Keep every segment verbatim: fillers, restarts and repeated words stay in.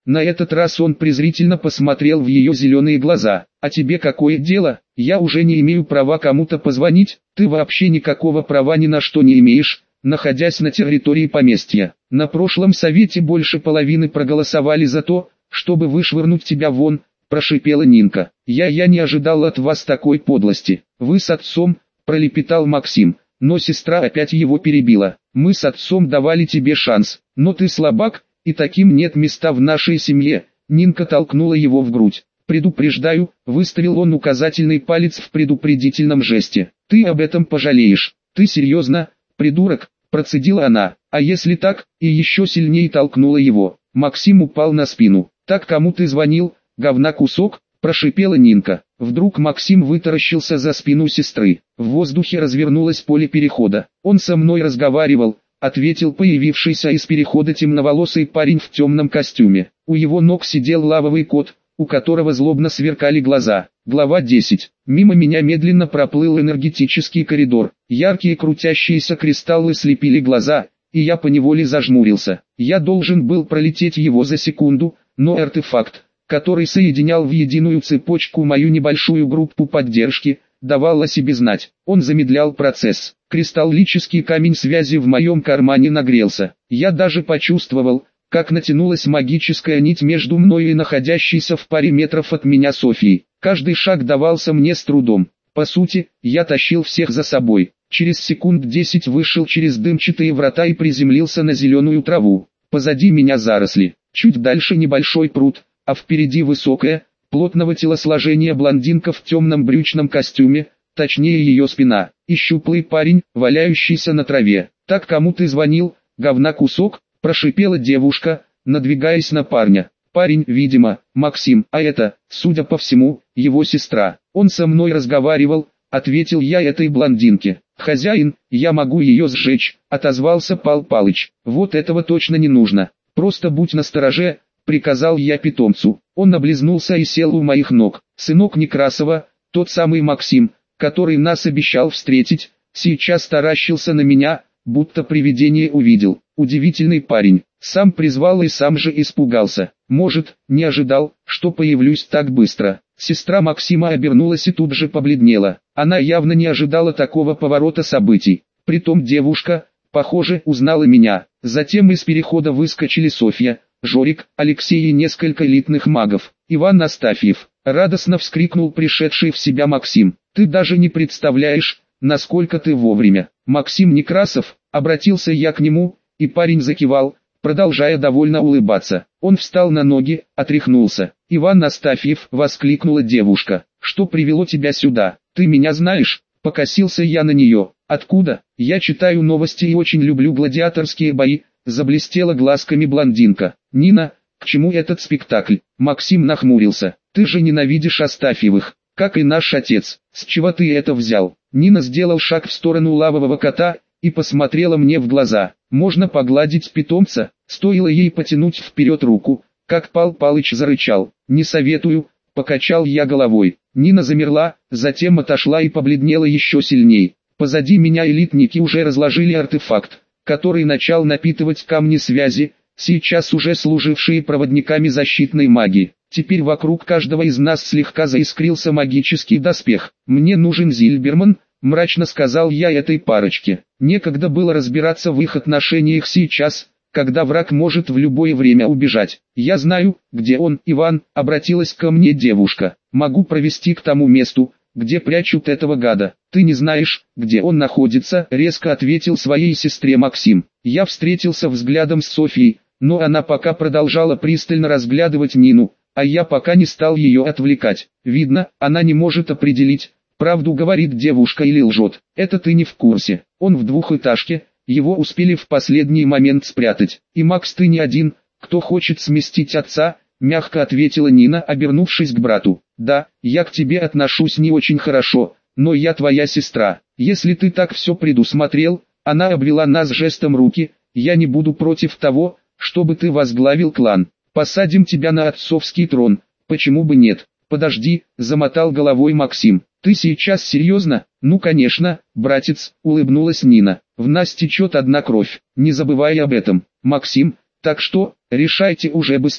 На этот раз он презрительно посмотрел в ее зеленые глаза. «А тебе какое дело? Я уже не имею права кому-то позвонить? Ты вообще никакого права ни на что не имеешь, находясь на территории поместья. На прошлом совете больше половины проголосовали за то, чтобы вышвырнуть тебя вон», – прошипела Нинка. «Я я не ожидал от вас такой подлости. Вы с отцом», – пролепетал Максим, но сестра опять его перебила. «Мы с отцом давали тебе шанс, но ты слабак, и таким нет места в нашей семье». Нинка толкнула его в грудь. «Предупреждаю», – выставил он указательный палец в предупредительном жесте. «Ты об этом пожалеешь». «Ты серьезно, придурок?» – процедила она. «А если так?» – и еще сильнее толкнула его. Максим упал на спину. «Так кому ты звонил, говна кусок?» – прошипела Нинка. Вдруг Максим вытаращился за спину сестры. В воздухе развернулось поле перехода. «Он со мной разговаривал», — ответил появившийся из перехода темноволосый парень в темном костюме. У его ног сидел лавовый кот, у которого злобно сверкали глаза. Глава десять. Мимо меня медленно проплыл энергетический коридор. Яркие крутящиеся кристаллы слепили глаза, и я поневоле зажмурился. Я должен был пролететь его за секунду, но артефакт, который соединял в единую цепочку мою небольшую группу поддержки, давал о себе знать. Он замедлял процесс. Кристаллический камень связи в моем кармане нагрелся. Я даже почувствовал, как натянулась магическая нить между мной и находящейся в паре метров от меня Софией. Каждый шаг давался мне с трудом. По сути, я тащил всех за собой. Через секунд десять вышел через дымчатые врата и приземлился на зеленую траву. Позади меня заросли. Чуть дальше небольшой пруд, а впереди высокая, плотного телосложения блондинка в темном брючном костюме, точнее ее спина, и щуплый парень, валяющийся на траве. «Так кому ты звонил, говна кусок?» – прошипела девушка, надвигаясь на парня. Парень, видимо, Максим, а это, судя по всему, его сестра. «Он со мной разговаривал», – ответил я этой блондинке. «Хозяин, я могу ее сжечь», – отозвался Пал Палыч. «Вот этого точно не нужно. Просто будь настороже», — приказал я питомцу. Он облизнулся и сел у моих ног. Сынок Некрасова, тот самый Максим, который нас обещал встретить, сейчас таращился на меня, будто привидение увидел. Удивительный парень. Сам призвал и сам же испугался. Может, не ожидал, что появлюсь так быстро. Сестра Максима обернулась и тут же побледнела. Она явно не ожидала такого поворота событий. Притом девушка, похоже, узнала меня. Затем из перехода выскочили Софья, Жорик, Алексей и несколько элитных магов. «Иван Астафьев!» — радостно вскрикнул пришедший в себя Максим. «Ты даже не представляешь, насколько ты вовремя!» «Максим Некрасов!» — обратился я к нему, и парень закивал, продолжая довольно улыбаться. Он встал на ноги, отряхнулся. «Иван Астафьев!» — воскликнула девушка. «Что привело тебя сюда? Ты меня знаешь?» — покосился я на нее. «Откуда? Я читаю новости и очень люблю гладиаторские бои», — заблестела глазками блондинка. «Нина, к чему этот спектакль?» Максим нахмурился. «Ты же ненавидишь Астафьевых, как и наш отец. С чего ты это взял?» Нина сделал шаг в сторону лавового кота и посмотрела мне в глаза. «Можно погладить питомца?» Стоило ей потянуть вперед руку, как Пал Палыч зарычал. «Не советую», — покачал я головой. Нина замерла, затем отошла и побледнела еще сильней. Позади меня элитники уже разложили артефакт, который начал напитывать камни связи, сейчас уже служившие проводниками защитной магии. Теперь вокруг каждого из нас слегка заискрился магический доспех. «Мне нужен Зильберман», — мрачно сказал я этой парочке. Некогда было разбираться в их отношениях сейчас, когда враг может в любое время убежать. «Я знаю, где он, Иван», — обратилась ко мне девушка. «Могу провести к тому месту, где прячут этого гада». «Ты не знаешь, где он находится», — резко ответил своей сестре Максим. Я встретился взглядом с Софьей, но она пока продолжала пристально разглядывать Нину, а я пока не стал ее отвлекать. Видно, она не может определить, правду говорит девушка или лжет. «Это ты не в курсе. Он в двухэтажке, его успели в последний момент спрятать. И Макс, ты не один, кто хочет сместить отца», — мягко ответила Нина, обернувшись к брату. «Да, я к тебе отношусь не очень хорошо, но я твоя сестра. Если ты так все предусмотрел», — она обвела нас жестом руки, — «я не буду против того, чтобы ты возглавил клан. Посадим тебя на отцовский трон, почему бы нет?» «Подожди», — замотал головой Максим. «Ты сейчас серьезно?» «Ну конечно, братец», — улыбнулась Нина. «В нас течет одна кровь, не забывай об этом». «Максим, так что, решайте уже быстрей.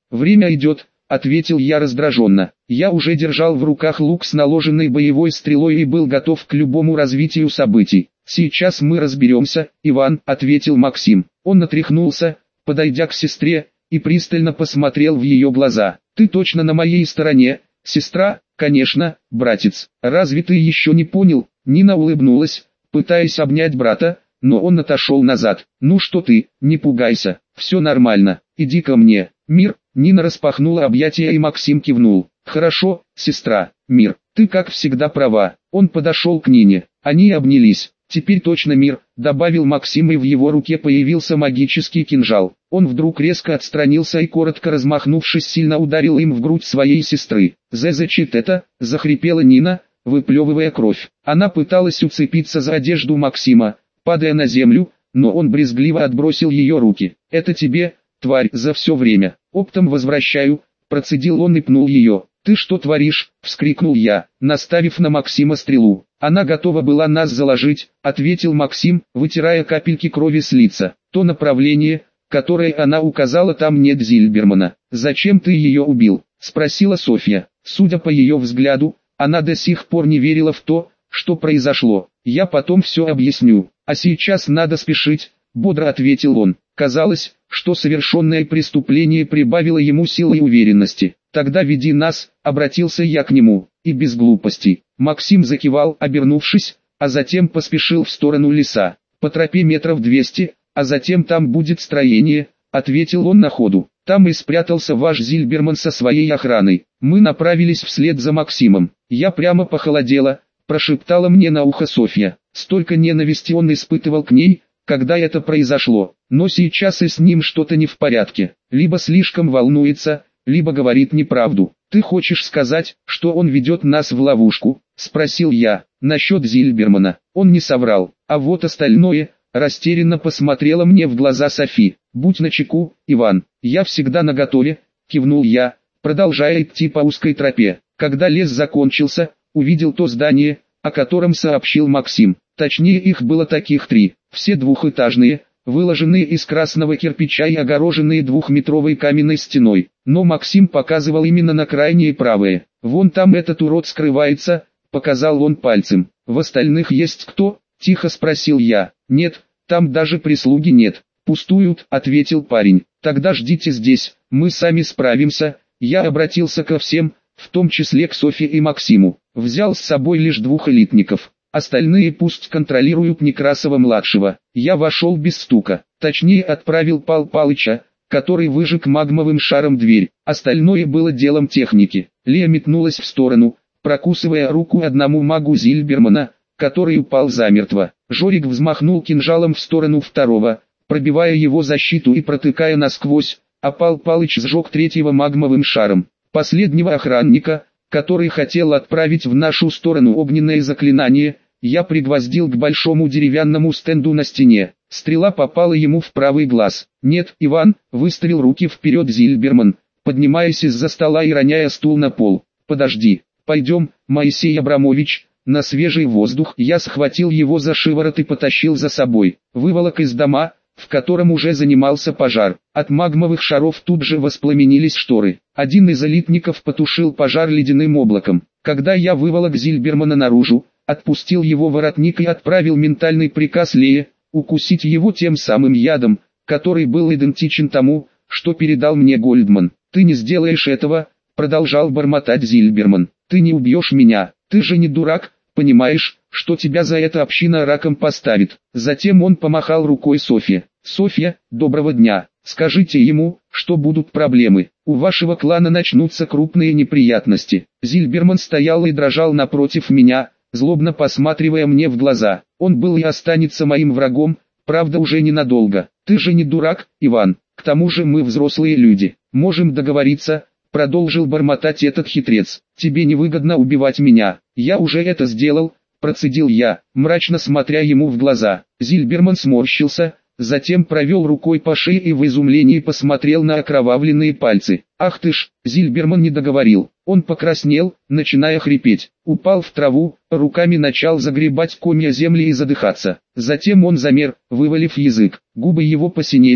Время идет, ответил я раздраженно. Я уже держал в руках лук с наложенной боевой стрелой и был готов к любому развитию событий. Сейчас мы разберемся, Иван, ответил Максим. Он натряхнулся, подойдя к сестре, и пристально посмотрел в ее глаза. Ты точно на моей стороне, сестра? Конечно, братец. Разве ты еще не понял? Нина улыбнулась, пытаясь обнять брата, но он отошел назад. Ну что ты, не пугайся, все нормально, иди ко мне. Мир. Нина распахнула объятия и Максим кивнул. Хорошо, сестра, Мир, ты как всегда права. Он подошел к Нине, они обнялись. Теперь точно Мир, добавил Максим, и в его руке появился магический кинжал. Он вдруг резко отстранился и, коротко размахнувшись, сильно ударил им в грудь своей сестры. «Зачит это?» – захрипела Нина, выплевывая кровь. Она пыталась уцепиться за одежду Максима, падая на землю, но он брезгливо отбросил ее руки. «Это тебе, тварь, за все время. Оптом возвращаю», – процедил он и пнул ее. «Ты что творишь?» – вскрикнул я, наставив на Максима стрелу. «Она готова была нас заложить», – ответил Максим, вытирая капельки крови с лица. «То направление, которое она указала, там нет Зильбермана. Зачем ты ее убил?» – спросила Софья. Судя по ее взгляду, она до сих пор не верила в то, что произошло. «Я потом все объясню, а сейчас надо спешить», – бодро ответил он. Казалось, что совершенное преступление прибавило ему силы и уверенности. «Тогда веди нас», — обратился я к нему, — «и без глупостей». Максим закивал, обернувшись, а затем поспешил в сторону леса. «По тропе метров двести, а затем там будет строение», — ответил он на ходу. «Там и спрятался ваш Зильберман со своей охраной». Мы направились вслед за Максимом. «Я прямо похолодела», — прошептала мне на ухо Софья. Столько ненависти он испытывал к ней, когда это произошло. Но сейчас и с ним что-то не в порядке. Либо слишком волнуется, либо говорит неправду. «Ты хочешь сказать, что он ведет нас в ловушку?» – спросил я. Насчет Зильбермана он не соврал, а вот остальное, растерянно посмотрела мне в глаза Софи. «Будь начеку, Иван, я всегда наготове», – кивнул я, продолжая идти по узкой тропе. Когда лес закончился, увидел то здание, о котором сообщил Максим. Точнее, их было таких три, все двухэтажные, выложенные из красного кирпича и огороженные двухметровой каменной стеной. Но Максим показывал именно на крайнее правое. «Вон там этот урод скрывается», — показал он пальцем. «В остальных есть кто?» — тихо спросил я. «Нет, там даже прислуги нет. Пустуют», — ответил парень. «Тогда ждите здесь, мы сами справимся». Я обратился ко всем, в том числе к Софье и Максиму. Взял с собой лишь двух элитников. Остальные пусть контролируют Некрасова-младшего. Я вошел без стука, точнее отправил Пал Палыча, который выжег магмовым шаром дверь. Остальное было делом техники. Лия метнулась в сторону, прокусывая руку одному магу Зильбермана, который упал замертво. Жорик взмахнул кинжалом в сторону второго, пробивая его защиту и протыкая насквозь, а Пал Палыч сжег третьего магмовым шаром. Последнего охранника, который хотел отправить в нашу сторону огненное заклинание, я пригвоздил к большому деревянному стенду на стене. Стрела попала ему в правый глаз. «Нет, Иван», — выставил руки вперед Зильберман, поднимаясь из-за стола и роняя стул на пол. «Подожди, пойдем, Моисей Абрамович, на свежий воздух». Я схватил его за шиворот и потащил за собой. Выволок из дома, в котором уже занимался пожар. От магмовых шаров тут же воспламенились шторы. Один из элитников потушил пожар ледяным облаком. Когда я выволок Зильбермана наружу, отпустил его воротник и отправил ментальный приказ Лее, укусить его тем самым ядом, который был идентичен тому, что передал мне Гольдман. «Ты не сделаешь этого», — продолжал бормотать Зильберман. «Ты не убьешь меня, ты же не дурак, понимаешь, что тебя за это община раком поставит». Затем он помахал рукой Софье. «Софья, доброго дня. Скажите ему, что будут проблемы. У вашего клана начнутся крупные неприятности». Зильберман стоял и дрожал напротив меня, злобно посматривая мне в глаза. Он был и останется моим врагом, правда уже ненадолго. «Ты же не дурак, Иван. К тому же мы взрослые люди. Можем договориться», — продолжил бормотать этот хитрец. «Тебе невыгодно убивать меня. Я уже это сделал», — процедил я, мрачно смотря ему в глаза. Зильберман сморщился, затем провел рукой по шее и в изумлении посмотрел на окровавленные пальцы. «Ах ты ж!» Зильберман не договорил. Он покраснел, начиная хрипеть. Упал в траву, руками начал загребать комья земли и задыхаться. Затем он замер, вывалив язык. Губы его посинели,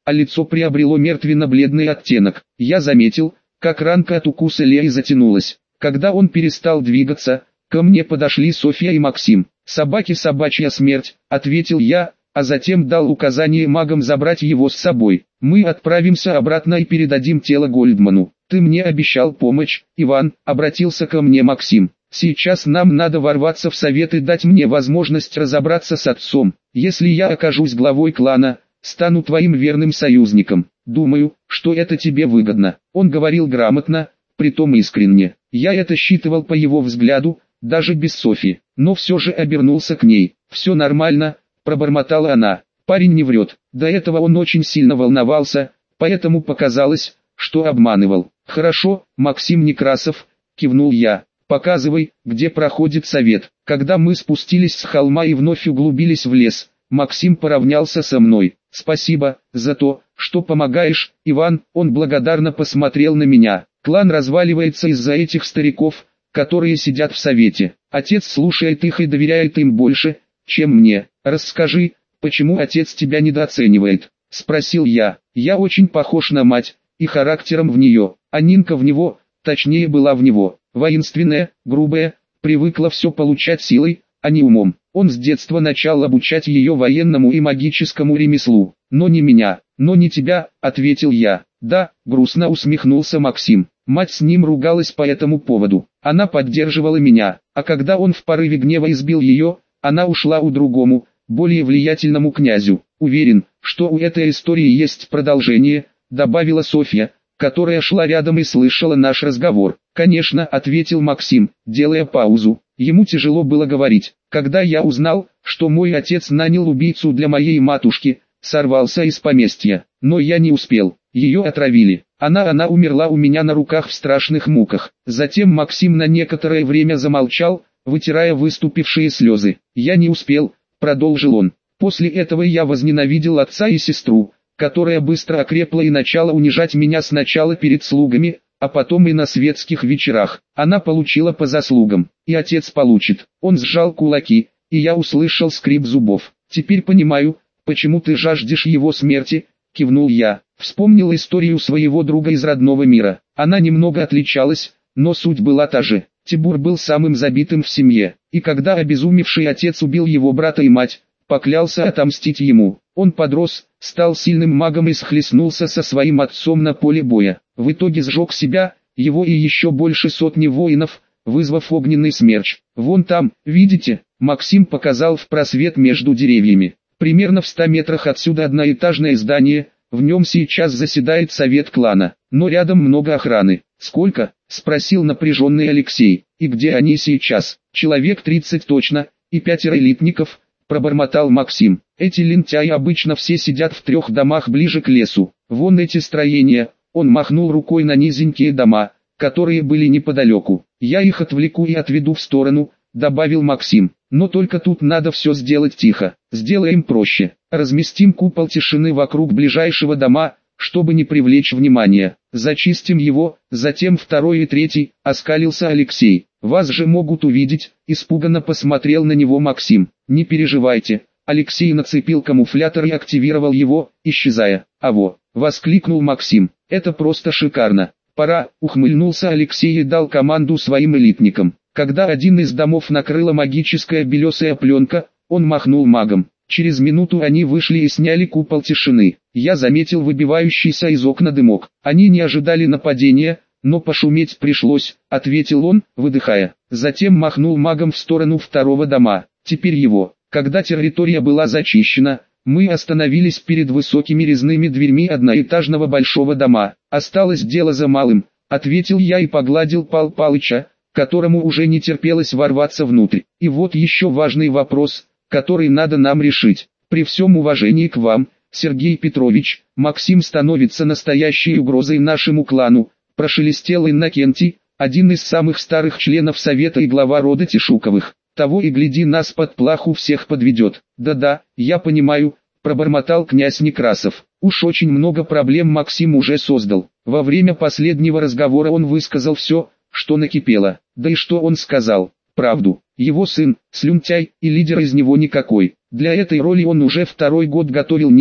а лицо приобрело мертвенно-бледный оттенок. Я заметил, как ранка от укуса Леи затянулась. Когда он перестал двигаться, ко мне подошли Софья и Максим. «Собаке собачья смерть», — ответил я, а затем дал указание магам забрать его с собой. «Мы отправимся обратно и передадим тело Гольдману. Ты мне обещал помощь, Иван», — обратился ко мне Максим. «Сейчас нам надо ворваться в совет и дать мне возможность разобраться с отцом. Если я окажусь главой клана, стану твоим верным союзником. Думаю, что это тебе выгодно». Он говорил грамотно, притом искренне. Я это считывал по его взгляду, даже без Софи, но все же обернулся к ней. «Все нормально», — пробормотала она. Парень не врет. До этого он очень сильно волновался, поэтому показалось, что обманывал. «Хорошо, Максим Некрасов», — кивнул я. «Показывай, где проходит совет». Когда мы спустились с холма и вновь углубились в лес, Максим поравнялся со мной. «Спасибо за то, что помогаешь, Иван», — он благодарно посмотрел на меня. «Клан разваливается из-за этих стариков, которые сидят в совете. Отец слушает их и доверяет им больше, чем мне. Расскажи, почему отец тебя недооценивает?» — спросил я. «Я очень похож на мать, и характером в нее, а Нинка в него, точнее была в него. Воинственная, грубая, привыкла все получать силой, а не умом. Он с детства начал обучать ее военному и магическому ремеслу. Но не меня, но не тебя», — ответил я. «Да», — грустно усмехнулся Максим. «Мать с ним ругалась по этому поводу. Она поддерживала меня, а когда он в порыве гнева избил ее, она ушла у другому, более влиятельному князю. Уверен, что у этой истории есть продолжение», — добавила Софья, которая шла рядом и слышала наш разговор. «Конечно», — ответил Максим, делая паузу. Ему тяжело было говорить. «Когда я узнал, что мой отец нанял убийцу для моей матушки, сорвался из поместья, но я не успел. Ее отравили. Она она умерла у меня на руках в страшных муках». Затем Максим на некоторое время замолчал, вытирая выступившие слезы. «Я не успел», — продолжил он. «После этого я возненавидел отца и сестру, которая быстро окрепла и начала унижать меня сначала перед слугами, а потом и на светских вечерах. Она получила по заслугам, и отец получит». Он сжал кулаки, и я услышал скрип зубов. «Теперь понимаю, почему ты жаждешь его смерти», — кивнул я. Вспомнил историю своего друга из родного мира. Она немного отличалась, но суть была та же. Тибур был самым забитым в семье, и когда обезумевший отец убил его брата и мать, поклялся отомстить ему. Он подрос, стал сильным магом и схлестнулся со своим отцом на поле боя. В итоге сжег себя, его и еще больше сотни воинов, вызвав огненный смерч. «Вон там, видите?» — Максим показал в просвет между деревьями. «Примерно в ста метрах отсюда одноэтажное здание, в нем сейчас заседает совет клана, но рядом много охраны». «Сколько?» — спросил напряженный Алексей. «И где они сейчас?» «Человек тридцать точно, и пятеро элитников», — пробормотал Максим. «Эти лентяи обычно все сидят в трех домах ближе к лесу. Вон эти строения», — он махнул рукой на низенькие дома, которые были неподалеку. «Я их отвлеку и отведу в сторону», — добавил Максим. «Но только тут надо все сделать тихо. Сделаем проще. Разместим купол тишины вокруг ближайшего дома, чтобы не привлечь внимания. Зачистим его, затем второй и третий», — оскалился Алексей. «Вас же могут увидеть», — испуганно посмотрел на него Максим. «Не переживайте». Алексей нацепил камуфлятор и активировал его, исчезая. «Аво!» — воскликнул Максим. «Это просто шикарно. Пора», — ухмыльнулся Алексей и дал команду своим элитникам. Когда один из домов накрыла магическая белесая пленка, он махнул магом. Через минуту они вышли и сняли купол тишины. Я заметил выбивающийся из окна дымок. «Они не ожидали нападения, но пошуметь пришлось», — ответил он, выдыхая. Затем махнул магом в сторону второго дома. «Теперь его». Когда территория была зачищена, мы остановились перед высокими резными дверьми одноэтажного большого дома. «Осталось дело за малым», — ответил я и погладил Пал Палыча, которому уже не терпелось ворваться внутрь. «И вот еще важный вопрос, который надо нам решить. При всем уважении к вам, Сергей Петрович, Максим становится настоящей угрозой нашему клану», — прошелестел Иннокентий, один из самых старых членов совета и глава рода Тишуковых. «Того и гляди, нас под плаху всех подведет». «Да-да, я понимаю», — пробормотал князь Некрасов. Уж очень много проблем Максим уже создал. Во время последнего разговора он высказал все, что накипело. Да и что он сказал? Правду. Его сын, слюнтяй, и лидер из него никакой. Для этой роли он уже второй год готовил Нину,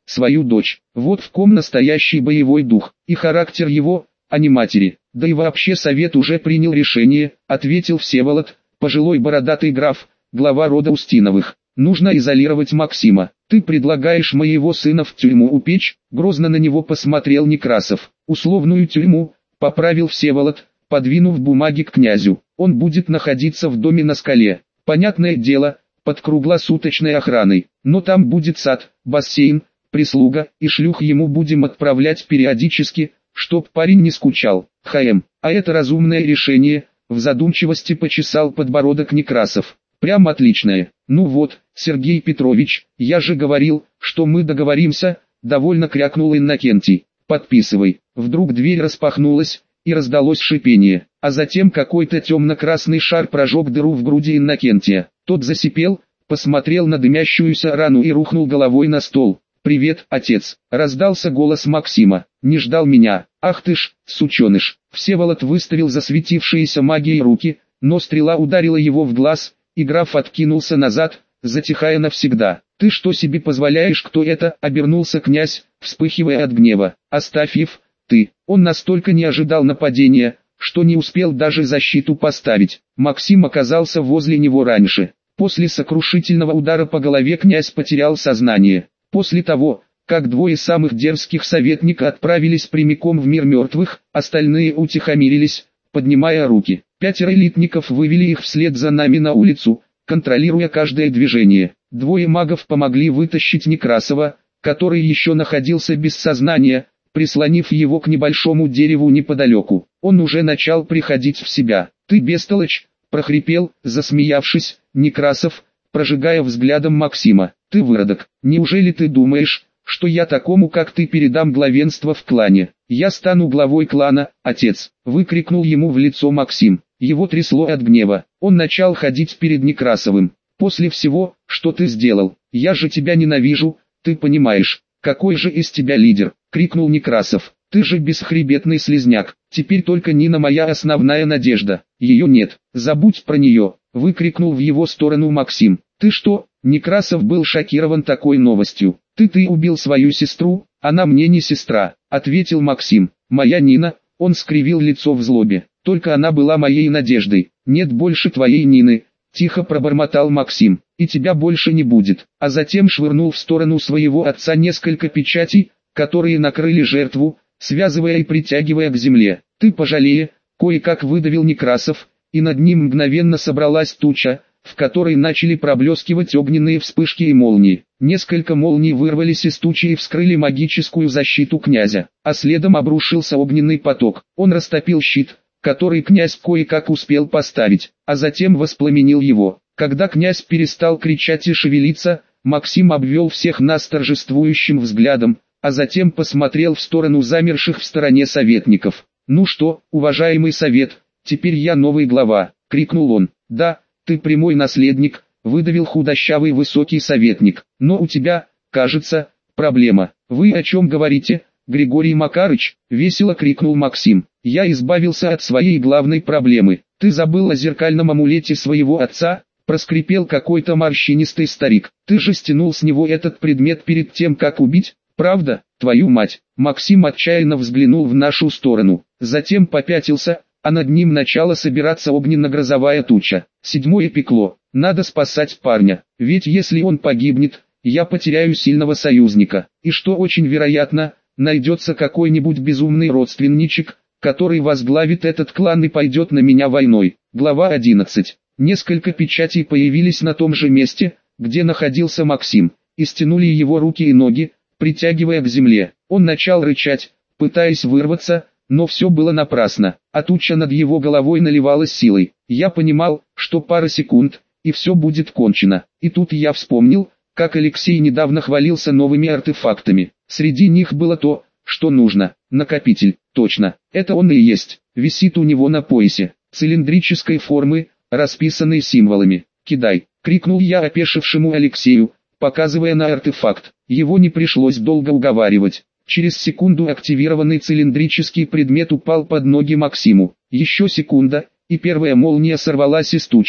свою дочь. Вот в ком настоящий боевой дух, и характер его, а не матери. Да и вообще совет уже принял решение, ответил Всеволод, пожилой бородатый граф, глава рода Устиновых. Нужно изолировать Максима. Ты предлагаешь моего сына в тюрьму упечь? Грозно на него посмотрел Некрасов. Условную тюрьму, поправил Всеволод, подвинув бумаги к князю. Он будет находиться в доме на скале. Понятное дело, под круглосуточной охраной. Но там будет сад, бассейн, прислуга, и шлюх ему будем отправлять периодически, чтоб парень не скучал. Хм, а это разумное решение, в задумчивости почесал подбородок Некрасов. Прям отличное. Ну вот, Сергей Петрович, я же говорил, что мы договоримся, довольно крякнул Иннокентий. Подписывай. Вдруг дверь распахнулась, и раздалось шипение, а затем какой-то темно-красный шар прожег дыру в груди Иннокентия. Тот засипел, посмотрел на дымящуюся рану и рухнул головой на стол. «Привет, отец!» — раздался голос Максима. «Не ждал меня? Ах ты ж, сученыш!» Всеволод выставил засветившиеся магией руки, но стрела ударила его в глаз, и граф откинулся назад, затихая навсегда. «Ты что себе позволяешь, кто это?» — обернулся князь, вспыхивая от гнева. «Астафьев, ты!» Он настолько не ожидал нападения, что не успел даже защиту поставить. Максим оказался возле него раньше. После сокрушительного удара по голове князь потерял сознание. После того, как двое самых дерзких советника отправились прямиком в мир мертвых, остальные утихомирились, поднимая руки. Пятеро элитников вывели их вслед за нами на улицу, контролируя каждое движение. Двое магов помогли вытащить Некрасова, который еще находился без сознания, прислонив его к небольшому дереву неподалеку. Он уже начал приходить в себя. «Ты бестолочь!» — прохрипел, засмеявшись, Некрасов, прожигая взглядом Максима. «Ты выродок! Неужели ты думаешь, что я такому, как ты, передам главенство в клане? Я стану главой клана, отец!» — выкрикнул ему в лицо Максим. Его трясло от гнева. Он начал ходить перед Некрасовым. «После всего, что ты сделал, я же тебя ненавижу, ты понимаешь, какой же из тебя лидер?» — крикнул Некрасов. «Ты же бесхребетный слизняк, теперь только Нина моя основная надежда, ее нет, забудь про нее!» — выкрикнул в его сторону Максим. «Ты что?» — Некрасов был шокирован такой новостью. «Ты ты убил свою сестру, она мне не сестра», — ответил Максим. «Моя Нина», — он скривил лицо в злобе, — «только она была моей надеждой, нет больше твоей Нины», — тихо пробормотал Максим, — «и тебя больше не будет», а затем швырнул в сторону своего отца несколько печатей, которые накрыли жертву, связывая и притягивая к земле. «Ты пожалея», — кое-как выдавил Некрасов, и над ним мгновенно собралась туча, в которой начали проблескивать огненные вспышки и молнии. Несколько молний вырвались из тучи и вскрыли магическую защиту князя, а следом обрушился огненный поток. Он растопил щит, который князь кое-как успел поставить, а затем воспламенил его. Когда князь перестал кричать и шевелиться, Максим обвел всех нас торжествующим взглядом, а затем посмотрел в сторону замерших в стороне советников. «Ну что, уважаемый совет, теперь я новый глава», — крикнул он. «Да, ты прямой наследник», — выдавил худощавый высокий советник. «Но у тебя, кажется, проблема». «Вы о чем говорите, Григорий Макарыч?» — весело крикнул Максим. «Я избавился от своей главной проблемы. Ты забыл о зеркальном амулете своего отца?» — проскрипел какой-то морщинистый старик. «Ты же стянул с него этот предмет перед тем, как убить, правда? Твою мать!» Максим отчаянно взглянул в нашу сторону, затем попятился, а над ним начала собираться огненно-грозовая туча. Седьмое пекло. Надо спасать парня, ведь если он погибнет, я потеряю сильного союзника. И что очень вероятно, найдется какой-нибудь безумный родственничек, который возглавит этот клан и пойдет на меня войной. Глава одиннадцать. Несколько печатей появились на том же месте, где находился Максим, и стянули его руки и ноги, притягивая к земле. Он начал рычать, пытаясь вырваться, но все было напрасно, а туча над его головой наливалась силой. Я понимал, что пара секунд, и все будет кончено. И тут я вспомнил, как Алексей недавно хвалился новыми артефактами. Среди них было то, что нужно. Накопитель, точно, это он и есть, висит у него на поясе, цилиндрической формы, расписанный символами. «Кидай!» — крикнул я опешившему Алексею, показывая на артефакт. Его не пришлось долго уговаривать. Через секунду активированный цилиндрический предмет упал под ноги Максиму. Еще секунда, и первая молния сорвалась из тучи,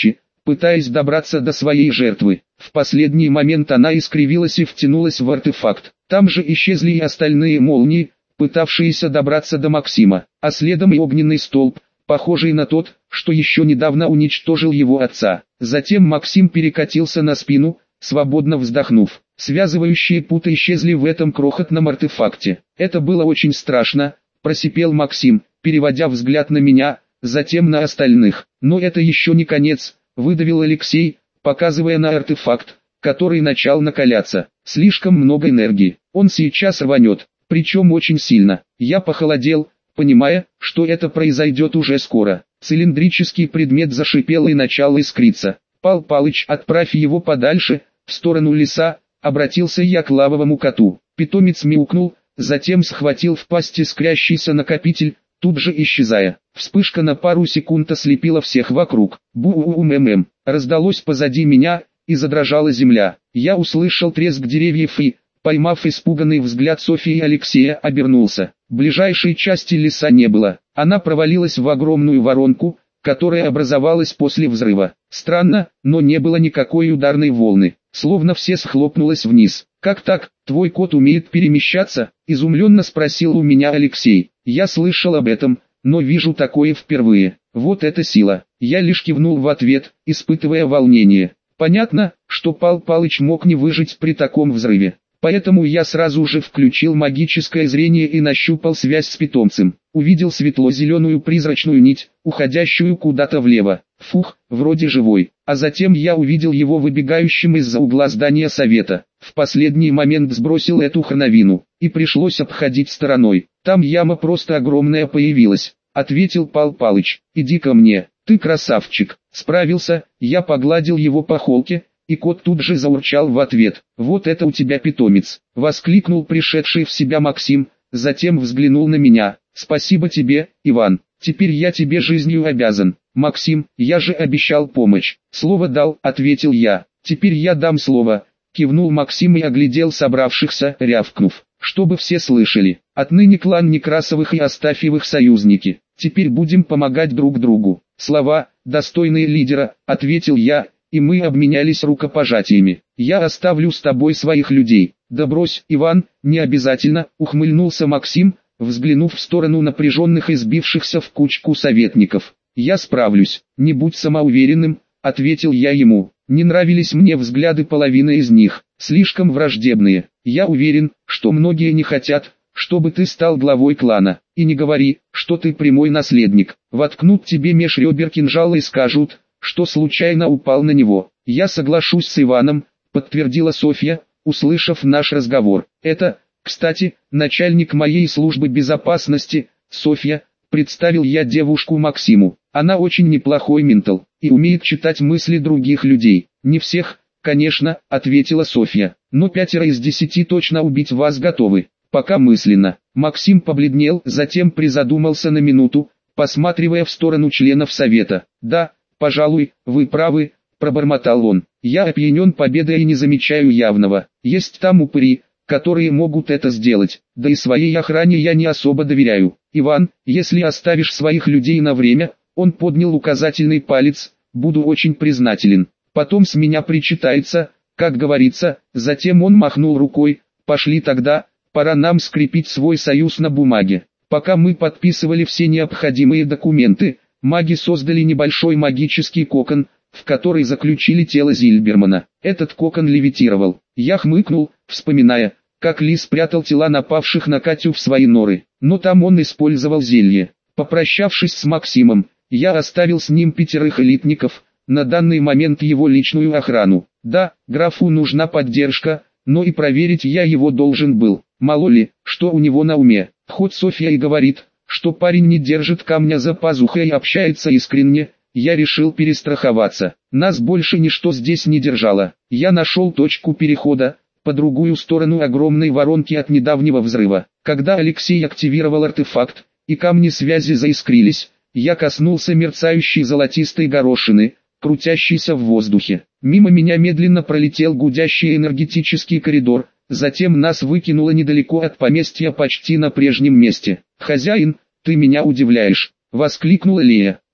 пытаясь добраться до своей жертвы. В последний момент она искривилась и втянулась в артефакт. Там же исчезли и остальные молнии, пытавшиеся добраться до Максима, а следом и огненный столб, похожий на тот, что еще недавно уничтожил его отца. Затем Максим перекатился на спину, свободно вздохнув. Связывающие путы исчезли в этом крохотном артефакте. Это было очень страшно, просипел Максим, переводя взгляд на меня, затем на остальных. Но это еще не конец, выдавил Алексей, показывая на артефакт, который начал накаляться. Слишком много энергии, он сейчас рванет, причем очень сильно. Я похолодел, понимая, что это произойдет уже скоро. Цилиндрический предмет зашипел и начал искриться. Пал Палыч, отправь его подальше, в сторону леса, обратился я к лавовому коту. Питомец мяукнул, затем схватил в пасти искрящийся накопитель, тут же исчезая. Вспышка на пару секунд ослепила всех вокруг. Бу-у-у-мэм-мэм. Раздалось позади меня, и задрожала земля. Я услышал треск деревьев и, поймав испуганный взгляд Софьи и Алексея, обернулся. Ближайшей части леса не было. Она провалилась в огромную воронку, которая образовалась после взрыва. Странно, но не было никакой ударной волны. Словно все схлопнулось вниз. «Как так, твой кот умеет перемещаться?» – изумленно спросил у меня Алексей. «Я слышал об этом, но вижу такое впервые. Вот это сила!» Я лишь кивнул в ответ, испытывая волнение. Понятно, что Пал Палыч мог не выжить при таком взрыве. Поэтому я сразу же включил магическое зрение и нащупал связь с питомцем. Увидел светло-зеленую призрачную нить, уходящую куда-то влево. Фух, вроде живой. А затем я увидел его выбегающим из-за угла здания совета. В последний момент сбросил эту хреновину, и пришлось обходить стороной. Там яма просто огромная появилась, ответил Пал Палыч. Иди ко мне, ты красавчик. Справился, я погладил его по холке, и кот тут же заурчал в ответ. «Вот это у тебя питомец!» — воскликнул пришедший в себя Максим, затем взглянул на меня. «Спасибо тебе, Иван, теперь я тебе жизнью обязан». «Максим, я же обещал помощь». «Слово дал», — ответил я. «Теперь я дам слово», — кивнул Максим и оглядел собравшихся, рявкнув, чтобы все слышали. «Отныне клан Некрасовых и Астафьевых союзники. Теперь будем помогать друг другу». «Слова, достойные лидера», — ответил я, и мы обменялись рукопожатиями. «Я оставлю с тобой своих людей». «Да брось, Иван, не обязательно», — ухмыльнулся Максим, взглянув в сторону напряженных и сбившихся в кучку советников. «Я справлюсь, не будь самоуверенным», — ответил я ему. Не нравились мне взгляды половины из них, слишком враждебные. «Я уверен, что многие не хотят, чтобы ты стал главой клана. И не говори, что ты прямой наследник. Воткнут тебе меж ребер кинжала и скажут, что случайно упал на него». «Я соглашусь с Иваном», — подтвердила Софья, услышав наш разговор. «Это, кстати, начальник моей службы безопасности, Софья», — представил я девушку Максиму. «Она очень неплохой ментал, и умеет читать мысли других людей». «Не всех, конечно», — ответила Софья, «но пятеро из десяти точно убить вас готовы, пока мысленно». Максим побледнел, затем призадумался на минуту, посматривая в сторону членов совета. «Да, пожалуй, вы правы», — пробормотал он. «Я опьянен победой и не замечаю явного. Есть там упыри, которые могут это сделать, да и своей охране я не особо доверяю. Иван, если оставишь своих людей на время», — он поднял указательный палец, — «буду очень признателен. Потом с меня причитается, как говорится». Затем он махнул рукой. «Пошли тогда, пора нам скрепить свой союз на бумаге». Пока мы подписывали все необходимые документы, маги создали небольшой магический кокон, в который заключили тело Зильбермана. Этот кокон левитировал. Я хмыкнул, вспоминая, как Ли спрятал тела напавших на Катю в свои норы. Но там он использовал зелье. Попрощавшись с Максимом, я оставил с ним пятерых элитников, на данный момент его личную охрану. Да, графу нужна поддержка, но и проверить я его должен был. Мало ли, что у него на уме. Хоть Софья и говорит, что парень не держит камня за пазухой и общается искренне, я решил перестраховаться. Нас больше ничто здесь не держало. Я нашел точку перехода, по другую сторону огромной воронки от недавнего взрыва. Когда Алексей активировал артефакт, и камни связи заискрились, я коснулся мерцающей золотистой горошины, крутящейся в воздухе. Мимо меня медленно пролетел гудящий энергетический коридор, затем нас выкинуло недалеко от поместья почти на прежнем месте. «Хозяин, ты меня удивляешь», — воскликнула Лея.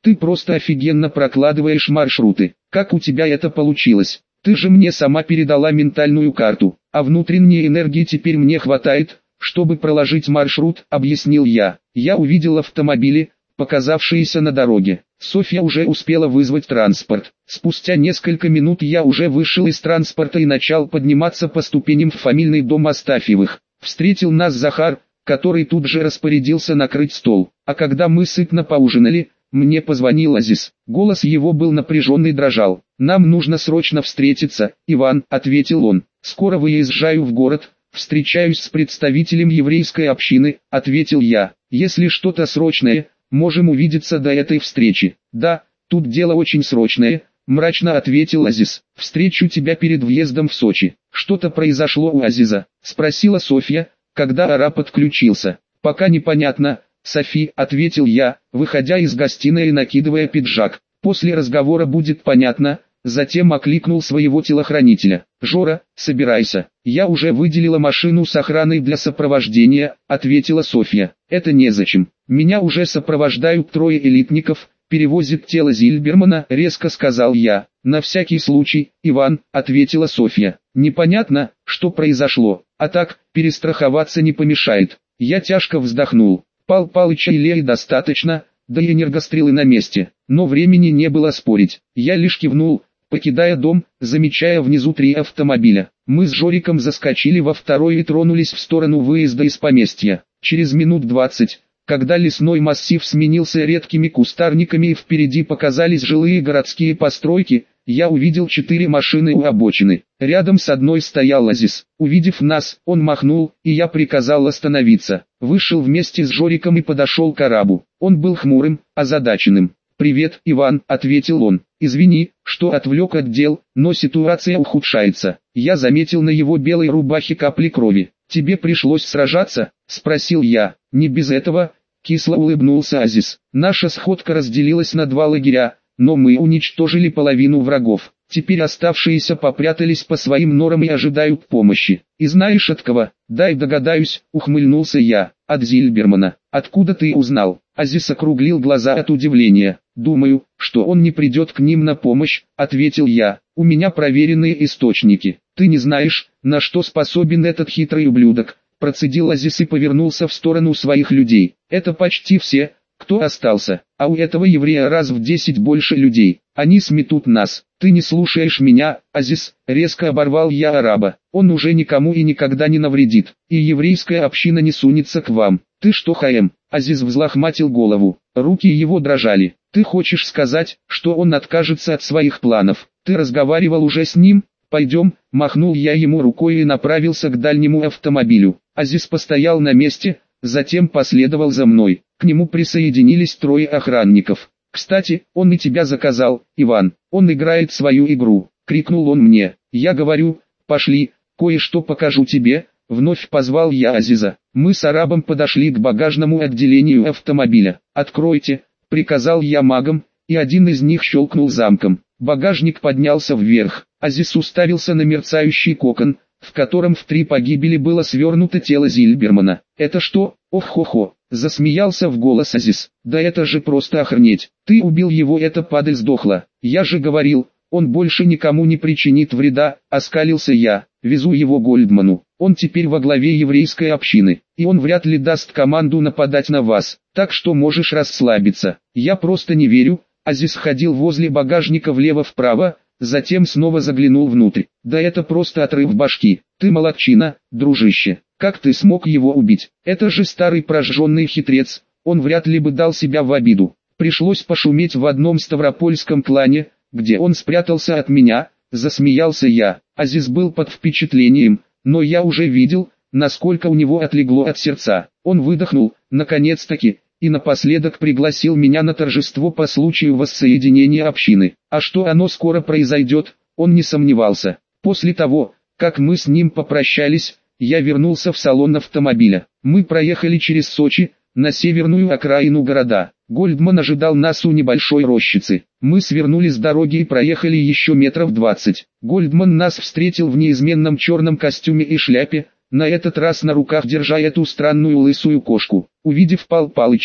Ты просто офигенно прокладываешь маршруты. Как у тебя это получилось? Ты же мне сама передала ментальную карту, а внутренней энергии теперь мне хватает, чтобы проложить маршрут, объяснил я. Я увидел автомобили, показавшиеся на дороге. Софья уже успела вызвать транспорт. Спустя несколько минут я уже вышел из транспорта и начал подниматься по ступеням в фамильный дом Астафьевых. Встретил нас Захар, который тут же распорядился накрыть стол. А когда мы сытно поужинали, мне позвонил Азиз. Голос его был напряженный, дрожал. «Нам нужно срочно встретиться, Иван», — ответил он. «Скоро выезжаю в город, встречаюсь с представителем еврейской общины», — ответил я. «Если что-то срочное, можем увидеться до этой встречи». «Да, тут дело очень срочное», — мрачно ответил Азиз. «Встречу тебя перед въездом в Сочи». «Что-то произошло у Азиза?» — спросила Софья, когда араб отключился. «Пока непонятно, Софи», — ответил я, выходя из гостиной и накидывая пиджак. «После разговора будет понятно». Затем окликнул своего телохранителя. «Жора, собирайся. Я уже выделила машину с охраной для сопровождения», — ответила Софья. «Это незачем. Меня уже сопровождают трое элитников, перевозят тело Зильбермана», — резко сказал я. «На всякий случай, Иван», — ответила Софья. «Непонятно, что произошло, а так, перестраховаться не помешает». Я тяжко вздохнул. Пал Палыча и Леи достаточно, да и энергострелы на месте. Но времени не было спорить. Я лишь кивнул, покидая дом, замечая внизу три автомобиля. Мы с Жориком заскочили во второй и тронулись в сторону выезда из поместья. Через минут двадцать, когда лесной массив сменился редкими кустарниками и впереди показались жилые городские постройки, я увидел четыре машины у обочины. Рядом с одной стоял Азиз. Увидев нас, он махнул, и я приказал остановиться. Вышел вместе с Жориком и подошел к арабу. Он был хмурым, озадаченным. «Привет, Иван», — ответил он. «Извини, что отвлек от дел, но ситуация ухудшается». Я заметил на его белой рубахе капли крови. «Тебе пришлось сражаться?» — спросил я. «Не без этого», — кисло улыбнулся Азиз. «Наша сходка разделилась на два лагеря, но мы уничтожили половину врагов. Теперь оставшиеся попрятались по своим норам и ожидают помощи. И знаешь от кого?» «Дай догадаюсь», — ухмыльнулся я. «От Зильбермана». «Откуда ты узнал?» Азиз округлил глаза от удивления. «Думаю, что он не придет к ним на помощь», — ответил я. «У меня проверенные источники. Ты не знаешь, на что способен этот хитрый ублюдок», — процедил Азиз и повернулся в сторону своих людей. «Это почти все, кто остался, а у этого еврея раз в десять больше людей. Они сметут нас. Ты не слушаешь меня, Азиз», — резко оборвал я араба. «Он уже никому и никогда не навредит, и еврейская община не сунется к вам». «Ты что, Хаем?» — Азиз взлохматил голову. Руки его дрожали. «Ты хочешь сказать, что он откажется от своих планов? Ты разговаривал уже с ним? Пойдем», — махнул я ему рукой и направился к дальнему автомобилю. Азиз постоял на месте, затем последовал за мной. К нему присоединились трое охранников. «Кстати, он и тебя заказал, Иван. Он играет свою игру», — крикнул он мне. «Я говорю, пошли, кое-что покажу тебе», — вновь позвал я Азиза. Мы с арабом подошли к багажному отделению автомобиля. «Откройте», — приказал я магам, и один из них щелкнул замком. Багажник поднялся вверх. Азиз уставился на мерцающий кокон, в котором в три погибели было свернуто тело Зильбермана. «Это что? Ох-хо-хо!» — засмеялся в голос Азиз. «Да это же просто охренеть! Ты убил его, эта падаль сдохла! Я же говорил, он больше никому не причинит вреда», — оскалился я. «Везу его Гольдману. Он теперь во главе еврейской общины, и он вряд ли даст команду нападать на вас, так что можешь расслабиться». «Я просто не верю». Азиз ходил возле багажника влево-вправо, затем снова заглянул внутрь. «Да это просто отрыв башки. Ты молодчина, дружище. Как ты смог его убить? Это же старый прожженный хитрец, он вряд ли бы дал себя в обиду. Пришлось пошуметь в одном ставропольском клане, где он спрятался от меня», — засмеялся я. Азиз был под впечатлением, но я уже видел, насколько у него отлегло от сердца. Он выдохнул, наконец-таки, и напоследок пригласил меня на торжество по случаю воссоединения общины. А что оно скоро произойдет, он не сомневался. После того, как мы с ним попрощались, я вернулся в салон автомобиля. Мы проехали через Сочи, на северную окраину города. Гольдман ожидал нас у небольшой рощицы. Мы свернули с дороги и проехали еще метров двадцать. Гольдман нас встретил в неизменном черном костюме и шляпе, на этот раз на руках держа эту странную лысую кошку. Увидев Пал Палыча,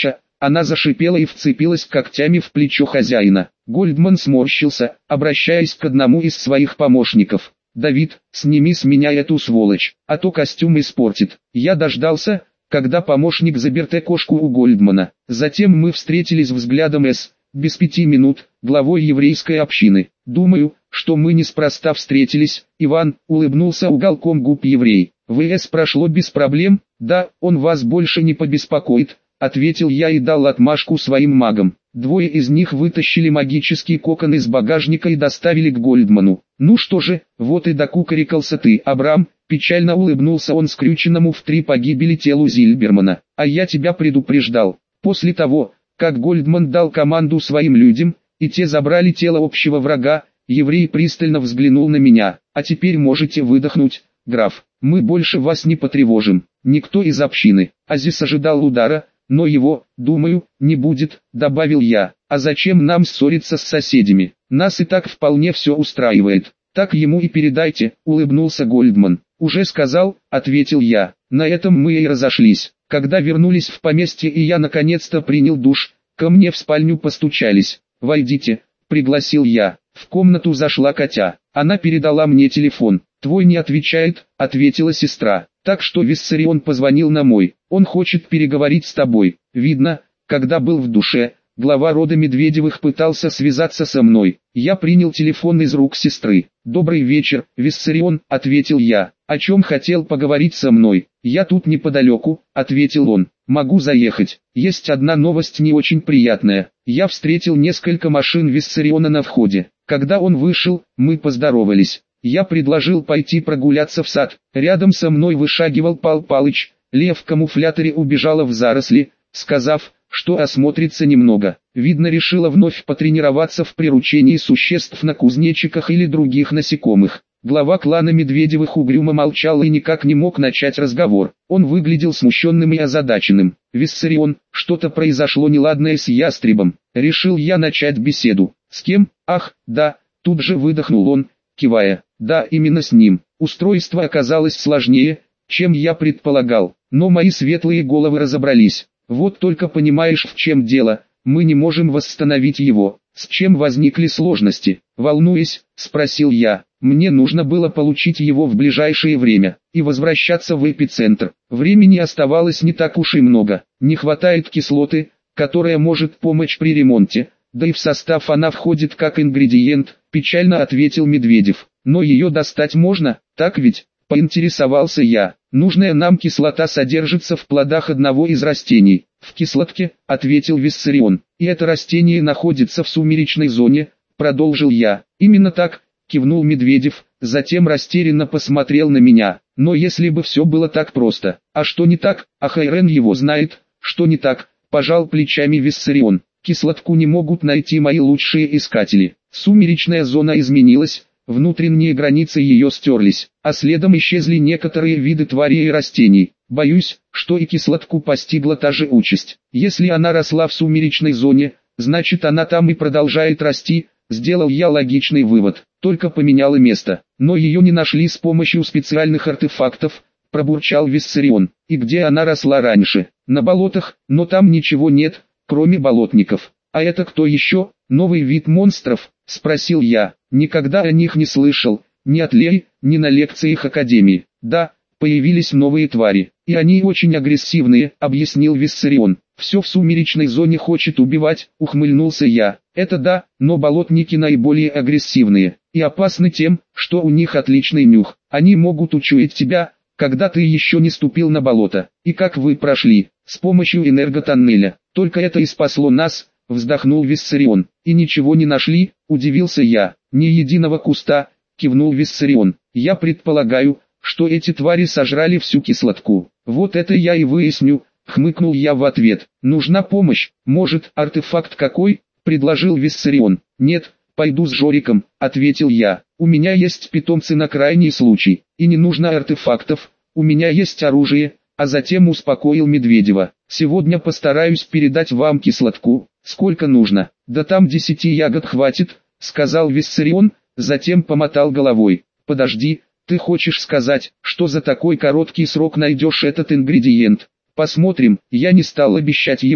Она зашипела и вцепилась когтями в плечо хозяина. Гольдман сморщился, обращаясь к одному из своих помощников. «Давид, сними с меня эту сволочь, а то костюм испортит». Я дождался, когда помощник заберет кошку у Гольдмана. Затем мы встретились взглядом с, без пяти минут, главой еврейской общины. «Думаю, что мы неспроста встретились», — Иван улыбнулся уголком губ еврей. «ВС прошло без проблем?» «Да, он вас больше не побеспокоит», — ответил я и дал отмашку своим магам. Двое из них вытащили магический кокон из багажника и доставили к Гольдману. «Ну что же, вот и докукарекался ты, Абрам», — печально улыбнулся он скрюченному в три погибели телу Зильбермана. «А я тебя предупреждал». После того, как Гольдман дал команду своим людям, и те забрали тело общего врага, еврей пристально взглянул на меня. «А теперь можете выдохнуть, граф, мы больше вас не потревожим». Никто из общины. Азис ожидал удара, но его, думаю, не будет, добавил я. А зачем нам ссориться с соседями? Нас и так вполне все устраивает. Так ему и передайте, улыбнулся Гольдман. Уже сказал, ответил я. На этом мы и разошлись. Когда вернулись в поместье и я наконец-то принял душ, ко мне в спальню постучались. «Войдите», — пригласил я. В комнату зашла Катя. Она передала мне телефон. «Твой не отвечает», — ответила сестра. «Так что Виссарион позвонил на мой. Он хочет переговорить с тобой». Видно, когда был в душе, глава рода Медведевых пытался связаться со мной. Я принял телефон из рук сестры. «Добрый вечер, Виссарион», — ответил я. «О чем хотел поговорить со мной?» «Я тут неподалеку», — ответил он. «Могу заехать. Есть одна новость не очень приятная. Я встретил несколько машин Виссариона на входе. Когда он вышел, мы поздоровались. Я предложил пойти прогуляться в сад. Рядом со мной вышагивал Пал Палыч. Лея в камуфляторе убежала в заросли, сказав, что осмотрится немного. Видно, решила вновь потренироваться в приручении существ на кузнечиках или других насекомых. Глава клана Медведевых угрюмо молчал и никак не мог начать разговор. Он выглядел смущенным и озадаченным. «Виссарион, что-то произошло неладное с ястребом». Решил я начать беседу. «С кем? Ах, да», тут же выдохнул он, кивая. «Да, именно с ним. Устройство оказалось сложнее, чем я предполагал, но мои светлые головы разобрались. Вот только понимаешь, в чем дело, мы не можем восстановить его». «С чем возникли сложности?» Волнуясь, спросил я. «Мне нужно было получить его в ближайшее время и возвращаться в эпицентр. Времени оставалось не так уж и много. Не хватает кислоты, которая может помочь при ремонте, да и в состав она входит как ингредиент», печально ответил Медведев. «Но ее достать можно, так ведь?» Поинтересовался я. «Нужная нам кислота содержится в плодах одного из растений». «В кислотке», — ответил Виссарион. «И это растение находится в сумеречной зоне», — продолжил я. «Именно так», — кивнул Медведев, затем растерянно посмотрел на меня. «Но если бы все было так просто, а что не так, а Хайрен его знает, что не так», — пожал плечами Виссарион. «Кислотку не могут найти мои лучшие искатели. Сумеречная зона изменилась, внутренние границы ее стерлись, а следом исчезли некоторые виды тварей и растений. Боюсь, что и кислотку постигла та же участь. Если она росла в сумеречной зоне, значит она там и продолжает расти», — сделал я логичный вывод. «Только поменяла место. Но ее не нашли с помощью специальных артефактов», — пробурчал Виссарион. «И где она росла раньше?» «На болотах, но там ничего нет, кроме болотников». «А это кто еще? Новый вид монстров?» — спросил я. «Никогда о них не слышал, ни от Леи, ни на лекциях Академии». «Да, появились новые твари, и они очень агрессивные», — объяснил Виссарион. «Все в сумеречной зоне хочет убивать», — ухмыльнулся я. «Это да, но болотники наиболее агрессивные, и опасны тем, что у них отличный нюх. Они могут учуять тебя, когда ты еще не ступил на болото. И как вы прошли? С помощью энерготоннеля. Только это и спасло нас», — вздохнул Виссарион. «И ничего не нашли?» — удивился я. «Ни единого куста», — кивнул Виссарион. «Я предполагаю, что эти твари сожрали всю кислотку». «Вот это я и выясню», — хмыкнул я в ответ. «Нужна помощь, может, артефакт какой?» — предложил Виссарион. «Нет, пойду с Жориком», — ответил я. «У меня есть питомцы на крайний случай, и не нужно артефактов, у меня есть оружие», а затем успокоил Медведева. «Сегодня постараюсь передать вам кислотку, сколько нужно». «Да там десяти ягод хватит», — сказал Виссарион, затем помотал головой. «Подожди, ты хочешь сказать, что за такой короткий срок найдешь этот ингредиент?» «Посмотрим», я не стал обещать ему,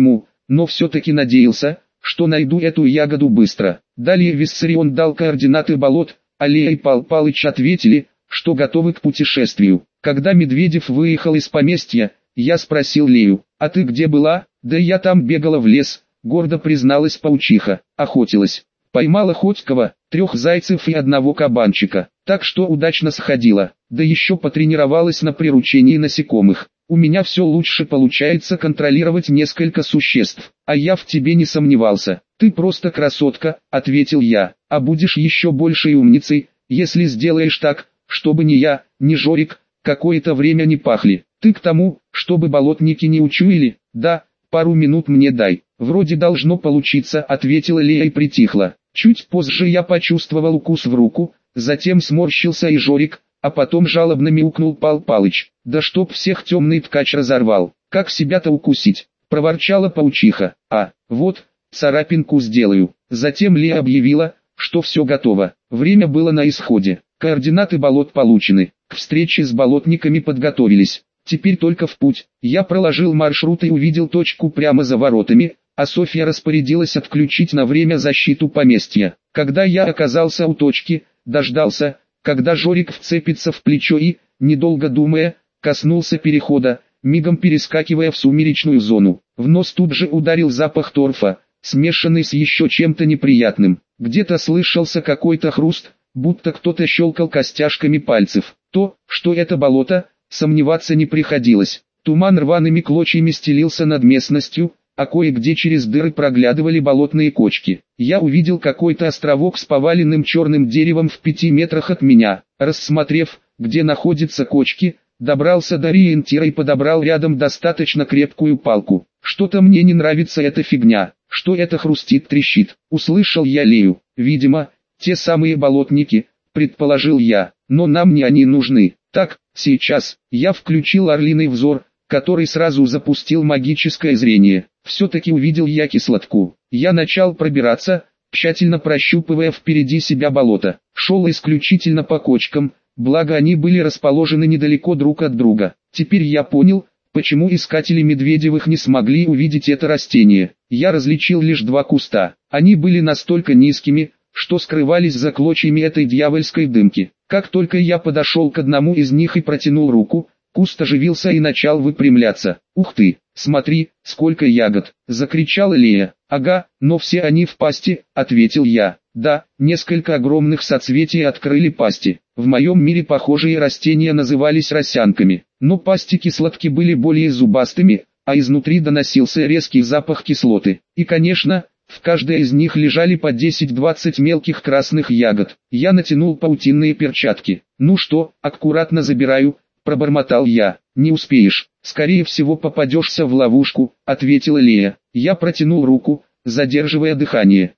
но все-таки надеялся, что найду эту ягоду быстро. Далее Виссарион дал координаты болот, а Лея и Пал Палыч ответили, что готовы к путешествию. Когда Медведев выехал из поместья, я спросил Лею: «А ты где была?» «Да я там бегала в лес», — гордо призналась паучиха. «Охотилась. Поймала хоть кого, трех зайцев и одного кабанчика. Так что удачно сходила. Да еще потренировалась на приручении насекомых. У меня все лучше получается контролировать несколько существ, а я в тебе не сомневался. Ты просто красотка», — ответил я. «А будешь еще большей умницей, если сделаешь так, чтобы ни я, ни Жорик какое-то время не пахли. Ты к тому, чтобы болотники не учуяли?» «Да, пару минут мне дай». «Вроде должно получиться», — ответила Лея и притихла. Чуть позже я почувствовал укус в руку, затем сморщился и Жорик, а потом жалобно мяукнул Пал Палыч. «Да чтоб всех темный ткач разорвал, как себя-то укусить?» — проворчала паучиха. «А, вот, царапинку сделаю». Затем Лея объявила, что все готово. Время было на исходе. Координаты болот получены. К встрече с болотниками подготовились. Теперь только в путь. Я проложил маршрут и увидел точку прямо за воротами, а Софья распорядилась отключить на время защиту поместья. Когда я оказался у точки, дождался, когда Жорик вцепится в плечо и, недолго думая, коснулся перехода, мигом перескакивая в сумеречную зону. В нос тут же ударил запах торфа, смешанный с еще чем-то неприятным. Где-то слышался какой-то хруст, будто кто-то щелкал костяшками пальцев. То, что это болото, сомневаться не приходилось. Туман рваными клочьями стелился над местностью, а кое-где через дыры проглядывали болотные кочки. Я увидел какой-то островок с поваленным черным деревом в пяти метрах от меня. Рассмотрев, где находятся кочки, добрался до ориентира и подобрал рядом достаточно крепкую палку. Что-то мне не нравится эта фигня. Что это хрустит, трещит? Услышал я Лею. Видимо, те самые болотники, предположил я, но нам не они нужны. Так, сейчас, я включил орлиный взор, который сразу запустил магическое зрение. Все-таки увидел я кислотку. Я начал пробираться, тщательно прощупывая впереди себя болото. Шел исключительно по кочкам, благо они были расположены недалеко друг от друга. Теперь я понял, почему искатели Медведевых не смогли увидеть это растение. Я различил лишь два куста. Они были настолько низкими, что скрывались за клочьями этой дьявольской дымки. Как только я подошел к одному из них и протянул руку, куст оживился и начал выпрямляться. «Ух ты, смотри, сколько ягод!» — закричала Лея. «Ага, но все они в пасти», — ответил я. «Да, несколько огромных соцветий открыли пасти. В моем мире похожие растения назывались росянками, но пасти кислотки были более зубастыми, а изнутри доносился резкий запах кислоты. И, конечно, в каждой из них лежали по десять-двадцать мелких красных ягод. Я натянул паутинные перчатки. «Ну что, аккуратно забираю», — пробормотал я. «Не успеешь, скорее всего попадешься в ловушку», — ответила Лея. Я протянул руку, задерживая дыхание.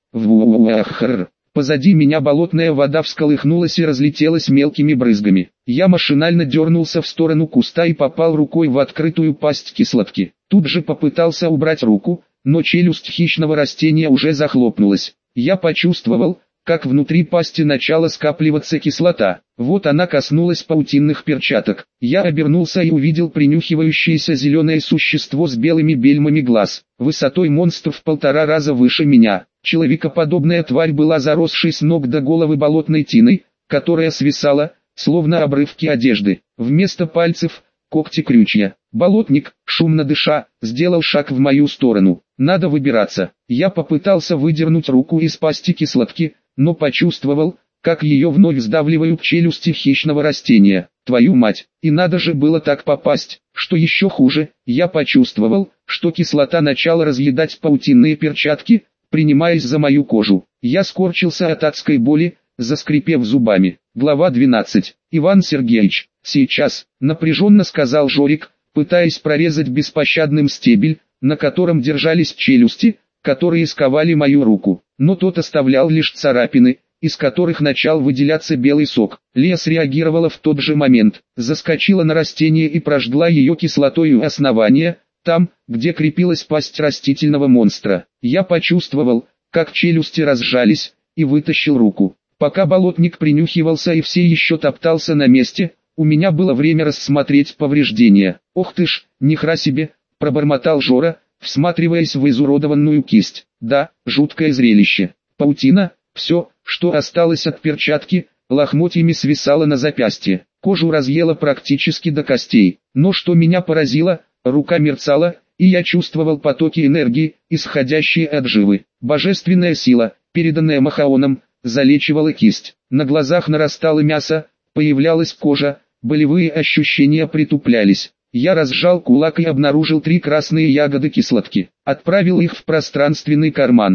Вуахр. Позади меня болотная вода всколыхнулась и разлетелась мелкими брызгами. Я машинально дернулся в сторону куста и попал рукой в открытую пасть кислотки. Тут же попытался убрать руку, но челюсть хищного растения уже захлопнулась. Я почувствовал, как внутри пасти начала скапливаться кислота. Вот она коснулась паутинных перчаток. Я обернулся и увидел принюхивающееся зеленое существо с белыми бельмами глаз, высотой монстр в полтора раза выше меня. Человекоподобная тварь была заросшей с ног до головы болотной тиной, которая свисала, словно обрывки одежды. Вместо пальцев — когти-крючья. Болотник, шумно дыша, сделал шаг в мою сторону. Надо выбираться. Я попытался выдернуть руку из пасти кислотки, но почувствовал, как ее вновь сдавливают челюсти хищного растения. Твою мать, и надо же было так попасть. Что еще хуже, я почувствовал, что кислота начала разъедать паутинные перчатки, принимаясь за мою кожу. Я скорчился от адской боли, заскрипев зубами. Глава двенадцать. Иван Сергеевич, сейчас, напряженно сказал Жорик, пытаясь прорезать беспощадным стебель, на котором держались челюсти, которые сковали мою руку. Но тот оставлял лишь царапины, из которых начал выделяться белый сок. Лея среагировала в тот же момент, заскочила на растение и прожгла ее кислотой у основания, там, где крепилась пасть растительного монстра. Я почувствовал, как челюсти разжались, и вытащил руку. Пока болотник принюхивался и все еще топтался на месте, у меня было время рассмотреть повреждения. «Ох ты ж, нихра себе!» — пробормотал Жора, всматриваясь в изуродованную кисть. Да, жуткое зрелище. Паутина, все, что осталось от перчатки, лохмотьями свисало на запястье. Кожу разъела практически до костей. Но что меня поразило, рука мерцала, и я чувствовал потоки энергии, исходящие от живы. Божественная сила, переданная Махаоном, залечивала кисть. На глазах нарастало мясо, появлялась кожа, болевые ощущения притуплялись. Я разжал кулак и обнаружил три красные ягоды кислотки. Отправил их в пространственный карман.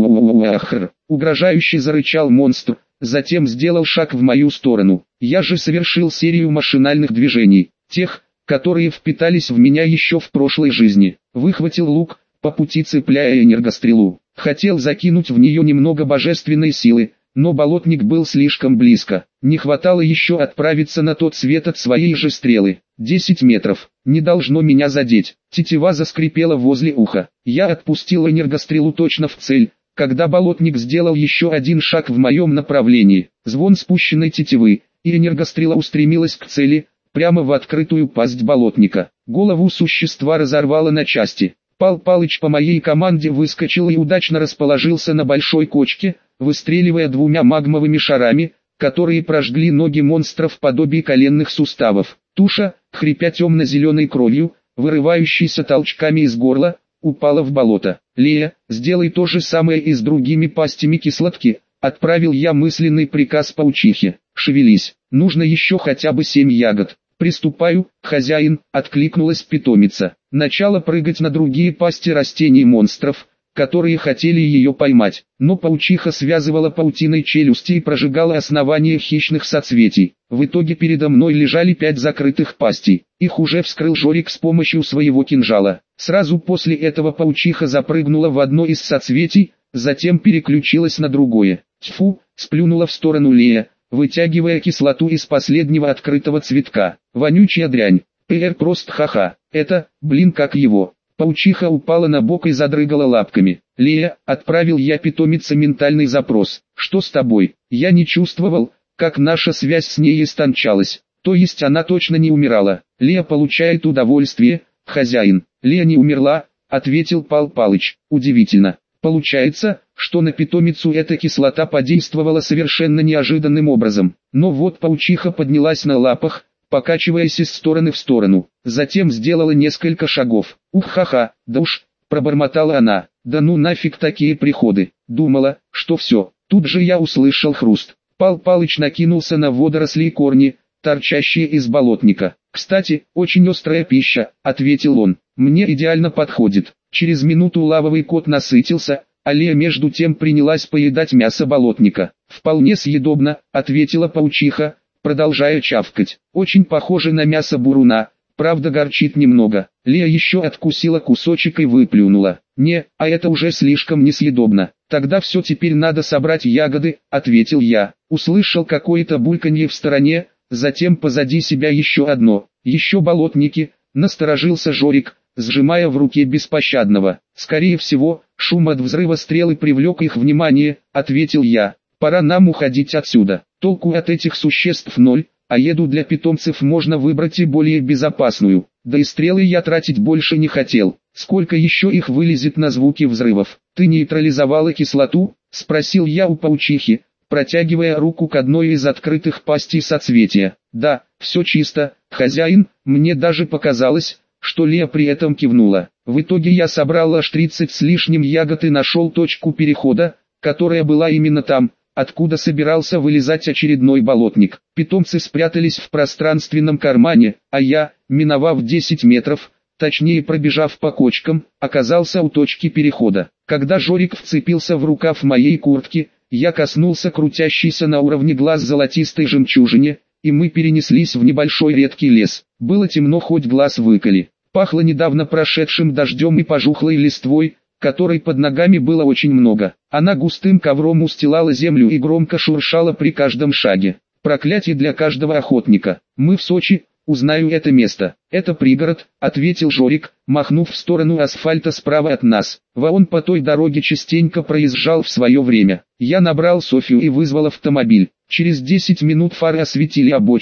Вуахр! Угрожающе зарычал монстр, затем сделал шаг в мою сторону. Я же совершил серию машинальных движений, тех, которые впитались в меня еще в прошлой жизни. Выхватил лук, по пути цепляя энергострелу. Хотел закинуть в нее немного божественной силы, но болотник был слишком близко. Не хватало еще отправиться на тот свет от своей же стрелы. Десять метров. Не должно меня задеть. Тетива заскрипела возле уха. Я отпустил энергострелу точно в цель, когда болотник сделал еще один шаг в моем направлении. Звон спущенной тетивы, и энергострела устремилась к цели, прямо в открытую пасть болотника. Голову существа разорвало на части. Пал Палыч по моей команде выскочил и удачно расположился на большой кочке, выстреливая двумя магмовыми шарами, которые прожгли ноги монстра в подобии коленных суставов. Туша, хрипя темно-зеленой кровью, вырывающейся толчками из горла, упала в болото. «Лея, сделай то же самое и с другими пастями кислотки», — отправил я мысленный приказ паучихе. «Шевелись, нужно еще хотя бы семь ягод». «Приступаю, хозяин», — откликнулась питомица. Начала прыгать на другие пасти растений монстров, которые хотели ее поймать, но паучиха связывала паутиной челюсти и прожигала основание хищных соцветий. В итоге передо мной лежали пять закрытых пастей, их уже вскрыл Жорик с помощью своего кинжала. Сразу после этого паучиха запрыгнула в одно из соцветий, затем переключилась на другое. «Тьфу», — сплюнула в сторону Лея, вытягивая кислоту из последнего открытого цветка. «Вонючая дрянь. Пр просто ха-ха. Это, блин, как его». Паучиха упала на бок и задрыгала лапками. «Лея», — отправил я питомице ментальный запрос. «Что с тобой?» Я не чувствовал, как наша связь с ней истончалась. То есть она точно не умирала. «Лея получает удовольствие, хозяин». «Лея не умерла», — ответил Пал Палыч. «Удивительно. Получается, что на питомицу эта кислота подействовала совершенно неожиданным образом. Но вот паучиха поднялась на лапах, покачиваясь из стороны в сторону. Затем сделала несколько шагов. «Ух-ха-ха, да уж», — пробормотала она. «Да ну нафиг такие приходы». Думала, что все. Тут же я услышал хруст. Пал Палыч накинулся на водоросли и корни, торчащие из болотника. «Кстати, очень острая пища», — ответил он. «Мне идеально подходит». Через минуту лавовый кот насытился, а Лея между тем принялась поедать мясо болотника. «Вполне съедобно», — ответила паучиха, продолжая чавкать. «Очень похоже на мясо буруна, правда горчит немного». Лея еще откусила кусочек и выплюнула. «Не, а это уже слишком несъедобно». «Тогда все, теперь надо собрать ягоды», — ответил я. Услышал какое-то бульканье в стороне, затем позади себя еще одно. «Еще болотники», — насторожился Жорик, сжимая в руке беспощадного. «Скорее всего, шум от взрыва стрелы привлек их внимание», — ответил я. «Пора нам уходить отсюда. Толку от этих существ ноль, а еду для питомцев можно выбрать и более безопасную. Да и стрелы я тратить больше не хотел. Сколько еще их вылезет на звуки взрывов?» «Ты нейтрализовала кислоту?» — спросил я у паучихи, протягивая руку к одной из открытых пастей соцветия. «Да, все чисто, хозяин», мне даже показалось, что Лея при этом кивнула. В итоге я собрал аж тридцать с лишним ягод и нашел точку перехода, которая была именно там, откуда собирался вылезать очередной болотник. Питомцы спрятались в пространственном кармане, а я, миновав десять метров, точнее пробежав по кочкам, оказался у точки перехода. Когда Жорик вцепился в рукав моей куртки, я коснулся крутящейся на уровне глаз золотистой жемчужине, и мы перенеслись в небольшой редкий лес. Было темно, хоть глаз выколи. Пахло недавно прошедшим дождем и пожухлой листвой, которой под ногами было очень много. Она густым ковром устилала землю и громко шуршала при каждом шаге. Проклятие для каждого охотника. «Мы в Сочи, узнаю это место». «Это пригород», — ответил Жорик, махнув в сторону асфальта справа от нас. «Вон по той дороге частенько проезжал в свое время». Я набрал Софью и вызвал автомобиль. Через десять минут фары осветили обочину,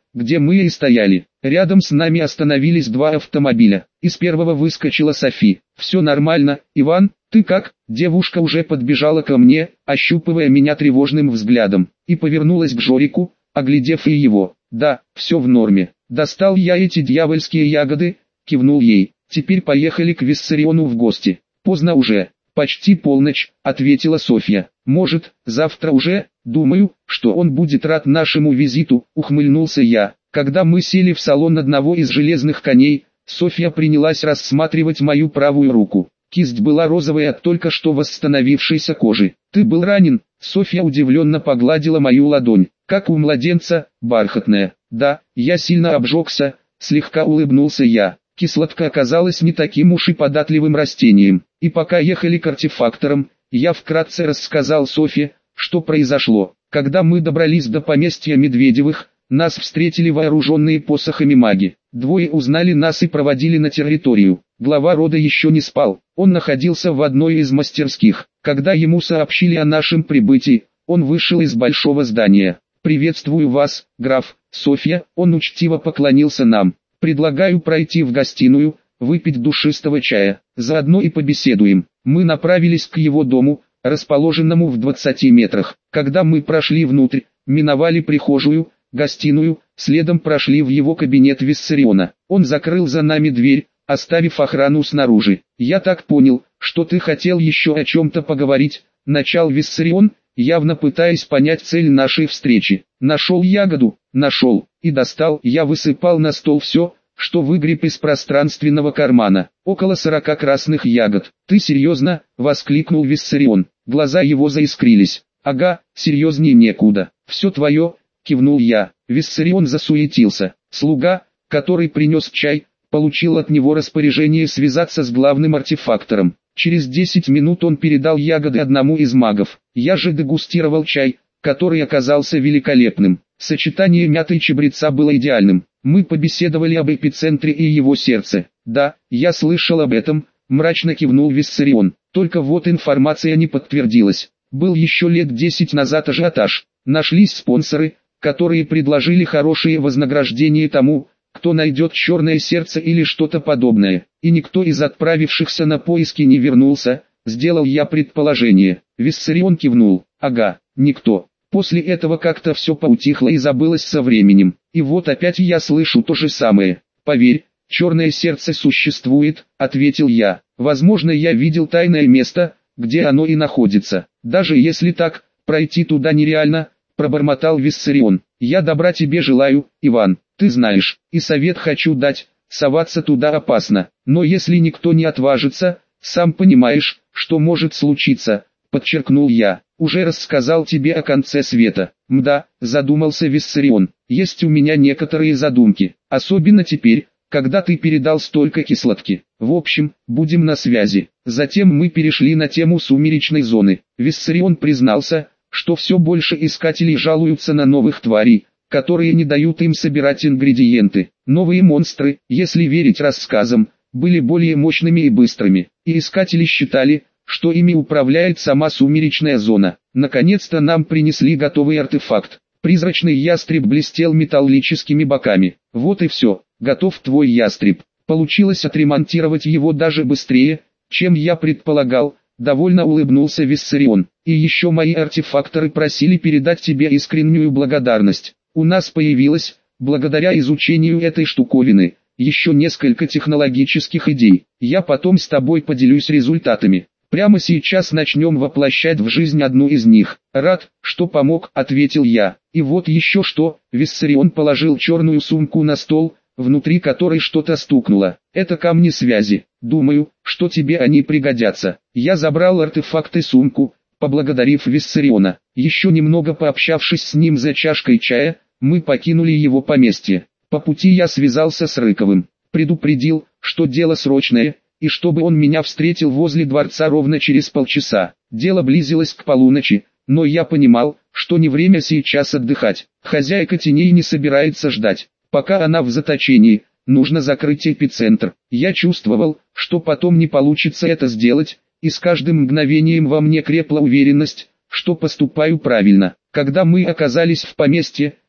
где мы и стояли. Рядом с нами остановились два автомобиля. Из первого выскочила Софи. «Все нормально, Иван, ты как?» Девушка уже подбежала ко мне, ощупывая меня тревожным взглядом, и повернулась к Жорику, оглядев и его. «Да, все в норме. Достал я эти дьявольские ягоды», кивнул ей. «Теперь поехали к Виссариону в гости». «Поздно уже. Почти полночь», ответила Софья. «Может, завтра уже? Думаю, что он будет рад нашему визиту», ухмыльнулся я. Когда мы сели в салон одного из железных коней, Софья принялась рассматривать мою правую руку. Кисть была розовая от только что восстановившейся кожи. «Ты был ранен?» Софья удивленно погладила мою ладонь. «Как у младенца, бархатная». «Да, я сильно обжегся», слегка улыбнулся я. Кислотка оказалась не таким уж и податливым растением. И пока ехали к артефакторам, я вкратце рассказал Софье, что произошло. Когда мы добрались до поместья Медведевых, нас встретили вооруженные посохами маги. Двое узнали нас и проводили на территорию. Глава рода еще не спал. Он находился в одной из мастерских. Когда ему сообщили о нашем прибытии, он вышел из большого здания. «Приветствую вас, граф, Софья», он учтиво поклонился нам. «Предлагаю пройти в гостиную, выпить душистого чая, заодно и побеседуем». Мы направились к его дому, расположенному в двадцати метрах. Когда мы прошли внутрь, миновали прихожую, гостиную, следом прошли в его кабинет Виссариона. Он закрыл за нами дверь, оставив охрану снаружи. «Я так понял, что ты хотел еще о чем-то поговорить», начал Виссарион, явно пытаясь понять цель нашей встречи. «Нашел ягоду?» «Нашел, и достал». Я высыпал на стол все, что выгреб из пространственного кармана. Около сорока красных ягод. «Ты серьезно?» — воскликнул Виссарион. Глаза его заискрились. «Ага, серьезнее некуда. Все твое», — кивнул я. Виссарион засуетился. Слуга, который принес чай, получил от него распоряжение связаться с главным артефактором. Через десять минут он передал ягоды одному из магов. Я же дегустировал чай, который оказался великолепным. Сочетание мяты и чабреца было идеальным. Мы побеседовали об эпицентре и его сердце. «Да, я слышал об этом», — мрачно кивнул Виссарион. «Только вот информация не подтвердилась. Был еще лет десять назад ажиотаж. Нашлись спонсоры, которые предложили хорошее вознаграждение тому, кто найдет черное сердце или что-то подобное. И никто из отправившихся на поиски не вернулся», — сделал я предположение. Виссарион кивнул. «Ага, никто. После этого как-то все поутихло и забылось со временем. И вот опять я слышу то же самое. Поверь, черное сердце существует», — ответил я. «Возможно, я видел тайное место, где оно и находится. Даже если так, пройти туда нереально», — пробормотал Виссарион. «Я добра тебе желаю, Иван, ты знаешь, и совет хочу дать, соваться туда опасно. Но если никто не отважится, сам понимаешь, что может случиться», — подчеркнул я. «Уже рассказал тебе о конце света». «Мда», — задумался Виссарион, — «есть у меня некоторые задумки, особенно теперь, когда ты передал столько кислотки. В общем, будем на связи». Затем мы перешли на тему сумеречной зоны. Виссарион признался, что все больше искателей жалуются на новых тварей, которые не дают им собирать ингредиенты. Новые монстры, если верить рассказам, были более мощными и быстрыми, и искатели считали, что ими управляет сама сумеречная зона. Наконец-то нам принесли готовый артефакт. Призрачный ястреб блестел металлическими боками. «Вот и все, готов твой ястреб. Получилось отремонтировать его даже быстрее, чем я предполагал», — довольно улыбнулся Виссарион. «И еще мои артефакторы просили передать тебе искреннюю благодарность. У нас появилось, благодаря изучению этой штуковины, еще несколько технологических идей. Я потом с тобой поделюсь результатами. Прямо сейчас начнем воплощать в жизнь одну из них». «Рад, что помог», — ответил я. «И вот еще что», — Виссарион положил черную сумку на стол, внутри которой что-то стукнуло. «Это камни связи. Думаю, что тебе они пригодятся». Я забрал артефакт и сумку, поблагодарив Виссариона. Еще немного пообщавшись с ним за чашкой чая, мы покинули его поместье. По пути я связался с Рыковым, предупредил, что дело срочное, и чтобы он меня встретил возле дворца ровно через полчаса. Дело близилось к полуночи, но я понимал, что не время сейчас отдыхать. Хозяйка теней не собирается ждать, пока она в заточении, нужно закрыть эпицентр. Я чувствовал, что потом не получится это сделать, и с каждым мгновением во мне крепла уверенность, что поступаю правильно. Когда мы оказались в поместье,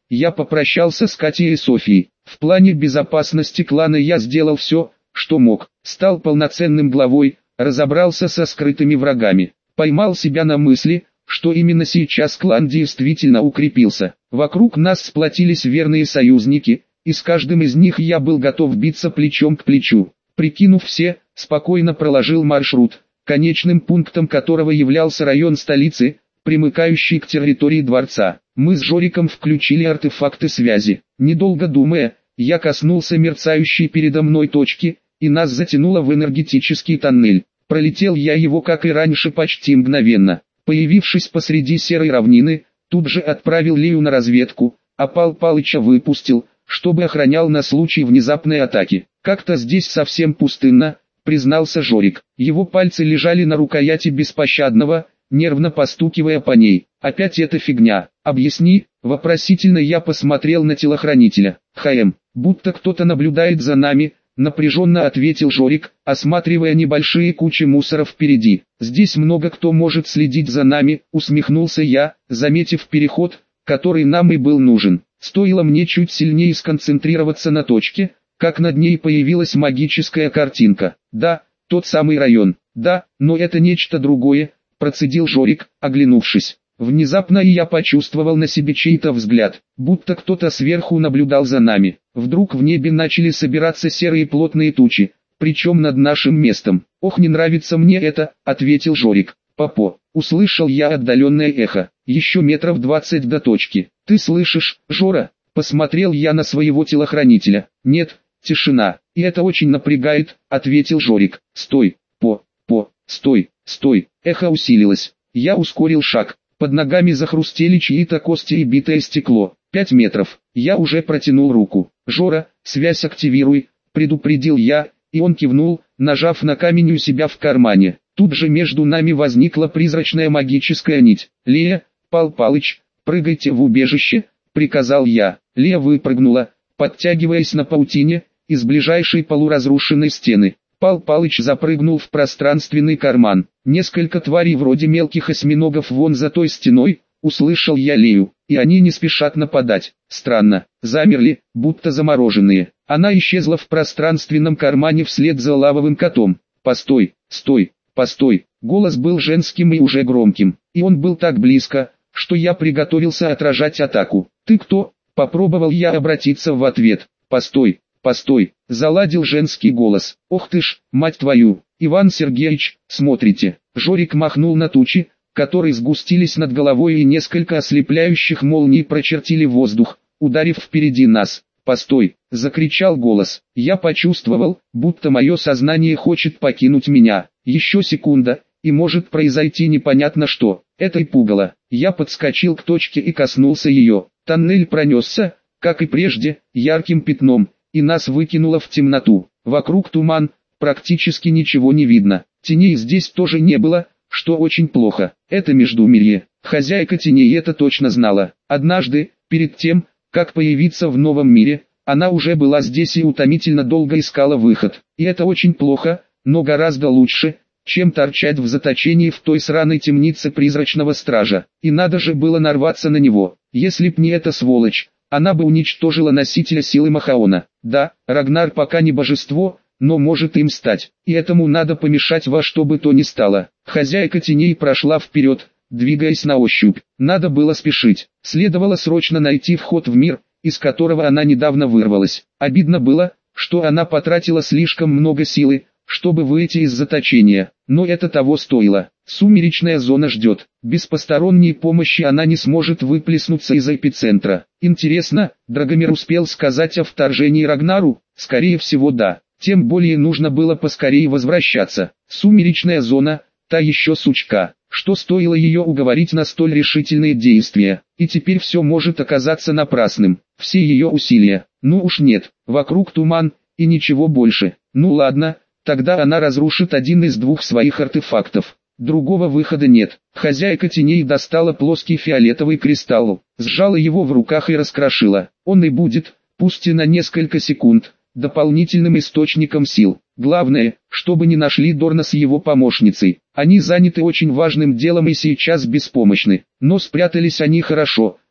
я попрощался с Катей и Софией. В плане безопасности клана я сделал все, что мог. Стал полноценным главой, разобрался со скрытыми врагами. Поймал себя на мысли, что именно сейчас клан действительно укрепился. Вокруг нас сплотились верные союзники, и с каждым из них я был готов биться плечом к плечу. Прикинув все, спокойно проложил маршрут, конечным пунктом которого являлся район столицы, примыкающий к территории дворца. Мы с Жориком включили артефакты связи. Недолго думая, я коснулся мерцающей передо мной точки, и нас затянуло в энергетический тоннель. Пролетел я его, как и раньше, почти мгновенно. Появившись посреди серой равнины, тут же отправил Лею на разведку, а Пал Палыча выпустил, чтобы охранял на случай внезапной атаки. Как-то здесь совсем пустынно, признался Жорик. Его пальцы лежали на рукояти беспощадного, нервно постукивая по ней. Опять эта фигня. Объясни, вопросительно я посмотрел на телохранителя. Хм, будто кто-то наблюдает за нами, напряженно ответил Жорик, осматривая небольшие кучи мусора впереди. Здесь много кто может следить за нами, усмехнулся я, заметив переход, который нам и был нужен. Стоило мне чуть сильнее сконцентрироваться на точке, как над ней появилась магическая картинка. Да, тот самый район. Да, но это нечто другое, процедил Жорик, оглянувшись. Внезапно и я почувствовал на себе чей-то взгляд, будто кто-то сверху наблюдал за нами. Вдруг в небе начали собираться серые плотные тучи, причем над нашим местом. «Ох, не нравится мне это», — ответил Жорик. «Папо», — услышал я отдаленное эхо, еще метров двадцать до точки. «Ты слышишь, Жора?» — посмотрел я на своего телохранителя. «Нет, тишина, и это очень напрягает», — ответил Жорик. «Стой, по, по, стой, стой». Эхо усилилось. Я ускорил шаг. Под ногами захрустели чьи-то кости и битое стекло. Пять метров. Я уже протянул руку. «Жора, связь активируй», — предупредил я, и он кивнул, нажав на камень у себя в кармане. Тут же между нами возникла призрачная магическая нить. «Лея, Пал Палыч, прыгайте в убежище», — приказал я. Лея выпрыгнула, подтягиваясь на паутине, из ближайшей полуразрушенной стены. Пал Палыч запрыгнул в пространственный карман. Несколько тварей вроде мелких осьминогов вон за той стеной, услышал я Лею, и они не спешат нападать. Странно, замерли, будто замороженные. Она исчезла в пространственном кармане вслед за лавовым котом. «Постой, стой, постой». Голос был женским и уже громким, и он был так близко, что я приготовился отражать атаку. «Ты кто?» — попробовал я обратиться в ответ. «Постой, постой», — заладил женский голос. «Ох ты ж, мать твою, Иван Сергеевич, смотрите». Жорик махнул на тучи, которые сгустились над головой, и несколько ослепляющих молний прочертили воздух, ударив впереди нас. «Постой!» — закричал голос. Я почувствовал, будто мое сознание хочет покинуть меня. Еще секунда, и может произойти непонятно что. Это и пугало. Я подскочил к точке и коснулся ее. Тоннель пронесся, как и прежде, ярким пятном, и нас выкинуло в темноту. Вокруг туман, практически ничего не видно. Теней здесь тоже не было, что очень плохо. Это Междумирье. Хозяйка теней это точно знала. Однажды, перед тем, как появиться в новом мире, она уже была здесь и утомительно долго искала выход. И это очень плохо, но гораздо лучше, чем торчать в заточении в той сраной темнице призрачного стража. И надо же было нарваться на него. Если б не эта сволочь, она бы уничтожила носителя силы Махаона. Да, Рагнар пока не божество, но может им стать. И этому надо помешать во что бы то ни стало. Хозяйка теней прошла вперед, двигаясь на ощупь. Надо было спешить. Следовало срочно найти вход в мир, из которого она недавно вырвалась. Обидно было, что она потратила слишком много силы, чтобы выйти из заточения, но это того стоило. Сумеречная зона ждет. Без посторонней помощи она не сможет выплеснуться из эпицентра. Интересно, Драгомир успел сказать о вторжении Рагнару? Скорее всего да. Тем более нужно было поскорее возвращаться. Сумеречная зона, та еще сучка, что стоило ее уговорить на столь решительные действия. И теперь все может оказаться напрасным. Все ее усилия. Ну уж нет, вокруг туман, и ничего больше. Ну ладно, тогда она разрушит один из двух своих артефактов. Другого выхода нет. Хозяйка теней достала плоский фиолетовый кристалл, сжала его в руках и раскрошила. Он и будет, пусть и на несколько секунд, дополнительным источником сил. Главное, чтобы не нашли Дорна с его помощницей. Они заняты очень важным делом и сейчас беспомощны. Но спрятались они хорошо,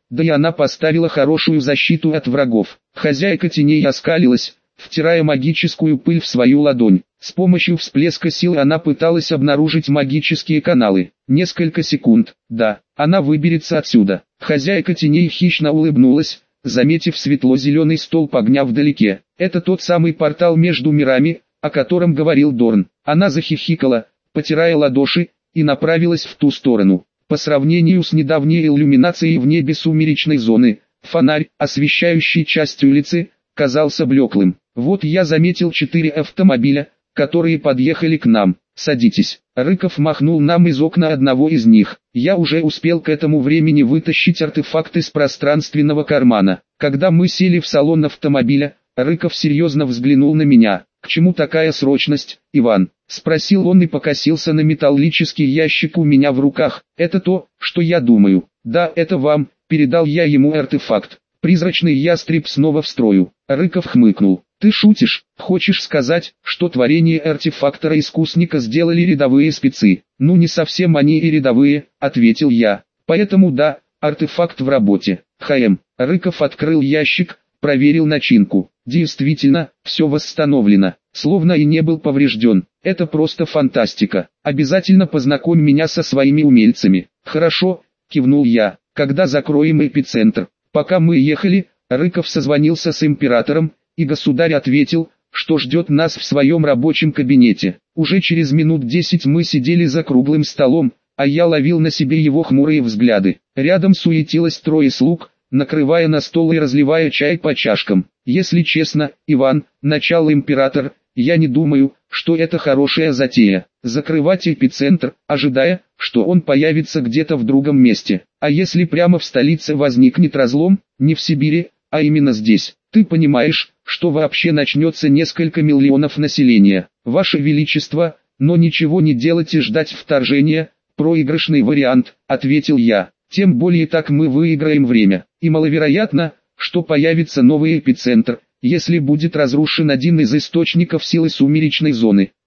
да и она поставила хорошую защиту от врагов. Хозяйка теней оскалилась, втирая магическую пыль в свою ладонь. С помощью всплеска сил она пыталась обнаружить магические каналы. Несколько секунд, да, она выберется отсюда. Хозяйка теней хищно улыбнулась, заметив светло-зеленый столб огня вдалеке. Это тот самый портал между мирами, о котором говорил Дорн. Она захихикала, потирая ладоши, и направилась в ту сторону. По сравнению с недавней иллюминацией в небе сумеречной зоны, фонарь, освещающий часть улицы, казался блеклым. Вот я заметил четыре автомобиля, которые подъехали к нам. «Садитесь». Рыков махнул нам из окна одного из них. Я уже успел к этому времени вытащить артефакт из пространственного кармана. Когда мы сели в салон автомобиля, Рыков серьезно взглянул на меня. «К чему такая срочность, Иван?» — спросил он и покосился на металлический ящик у меня в руках. «Это то, что я думаю». «Да, это вам», — передал я ему артефакт. Призрачный ястреб снова в строю. Рыков хмыкнул. «Ты шутишь? Хочешь сказать, что творение артефактора-искусника сделали рядовые спецы?» «Ну не совсем они и рядовые», — ответил я. «Поэтому да, артефакт в работе». «Хм». Рыков открыл ящик, проверил начинку. Действительно, все восстановлено, словно и не был поврежден. Это просто фантастика. Обязательно познакомь меня со своими умельцами. «Хорошо», — кивнул я, — «когда закроем эпицентр?» Пока мы ехали, Рыков созвонился с императором, и государь ответил, что ждет нас в своем рабочем кабинете. Уже через минут десять мы сидели за круглым столом, а я ловил на себе его хмурые взгляды. Рядом суетилось трое слуг, накрывая на стол и разливая чай по чашкам. «Если честно, Иван», — начал император, — «я не думаю, что это хорошая затея. Закрывать эпицентр, ожидая, что он появится где-то в другом месте. А если прямо в столице возникнет разлом, не в Сибири, а именно здесь? Ты понимаешь, что вообще начнется несколько миллионов населения. Ваше Величество, но ничего не делать и ждать вторжения, проигрышный вариант», — ответил я. «Тем более так мы выиграем время. И маловероятно, что появится новый эпицентр, если будет разрушен один из источников силы сумеречной зоны.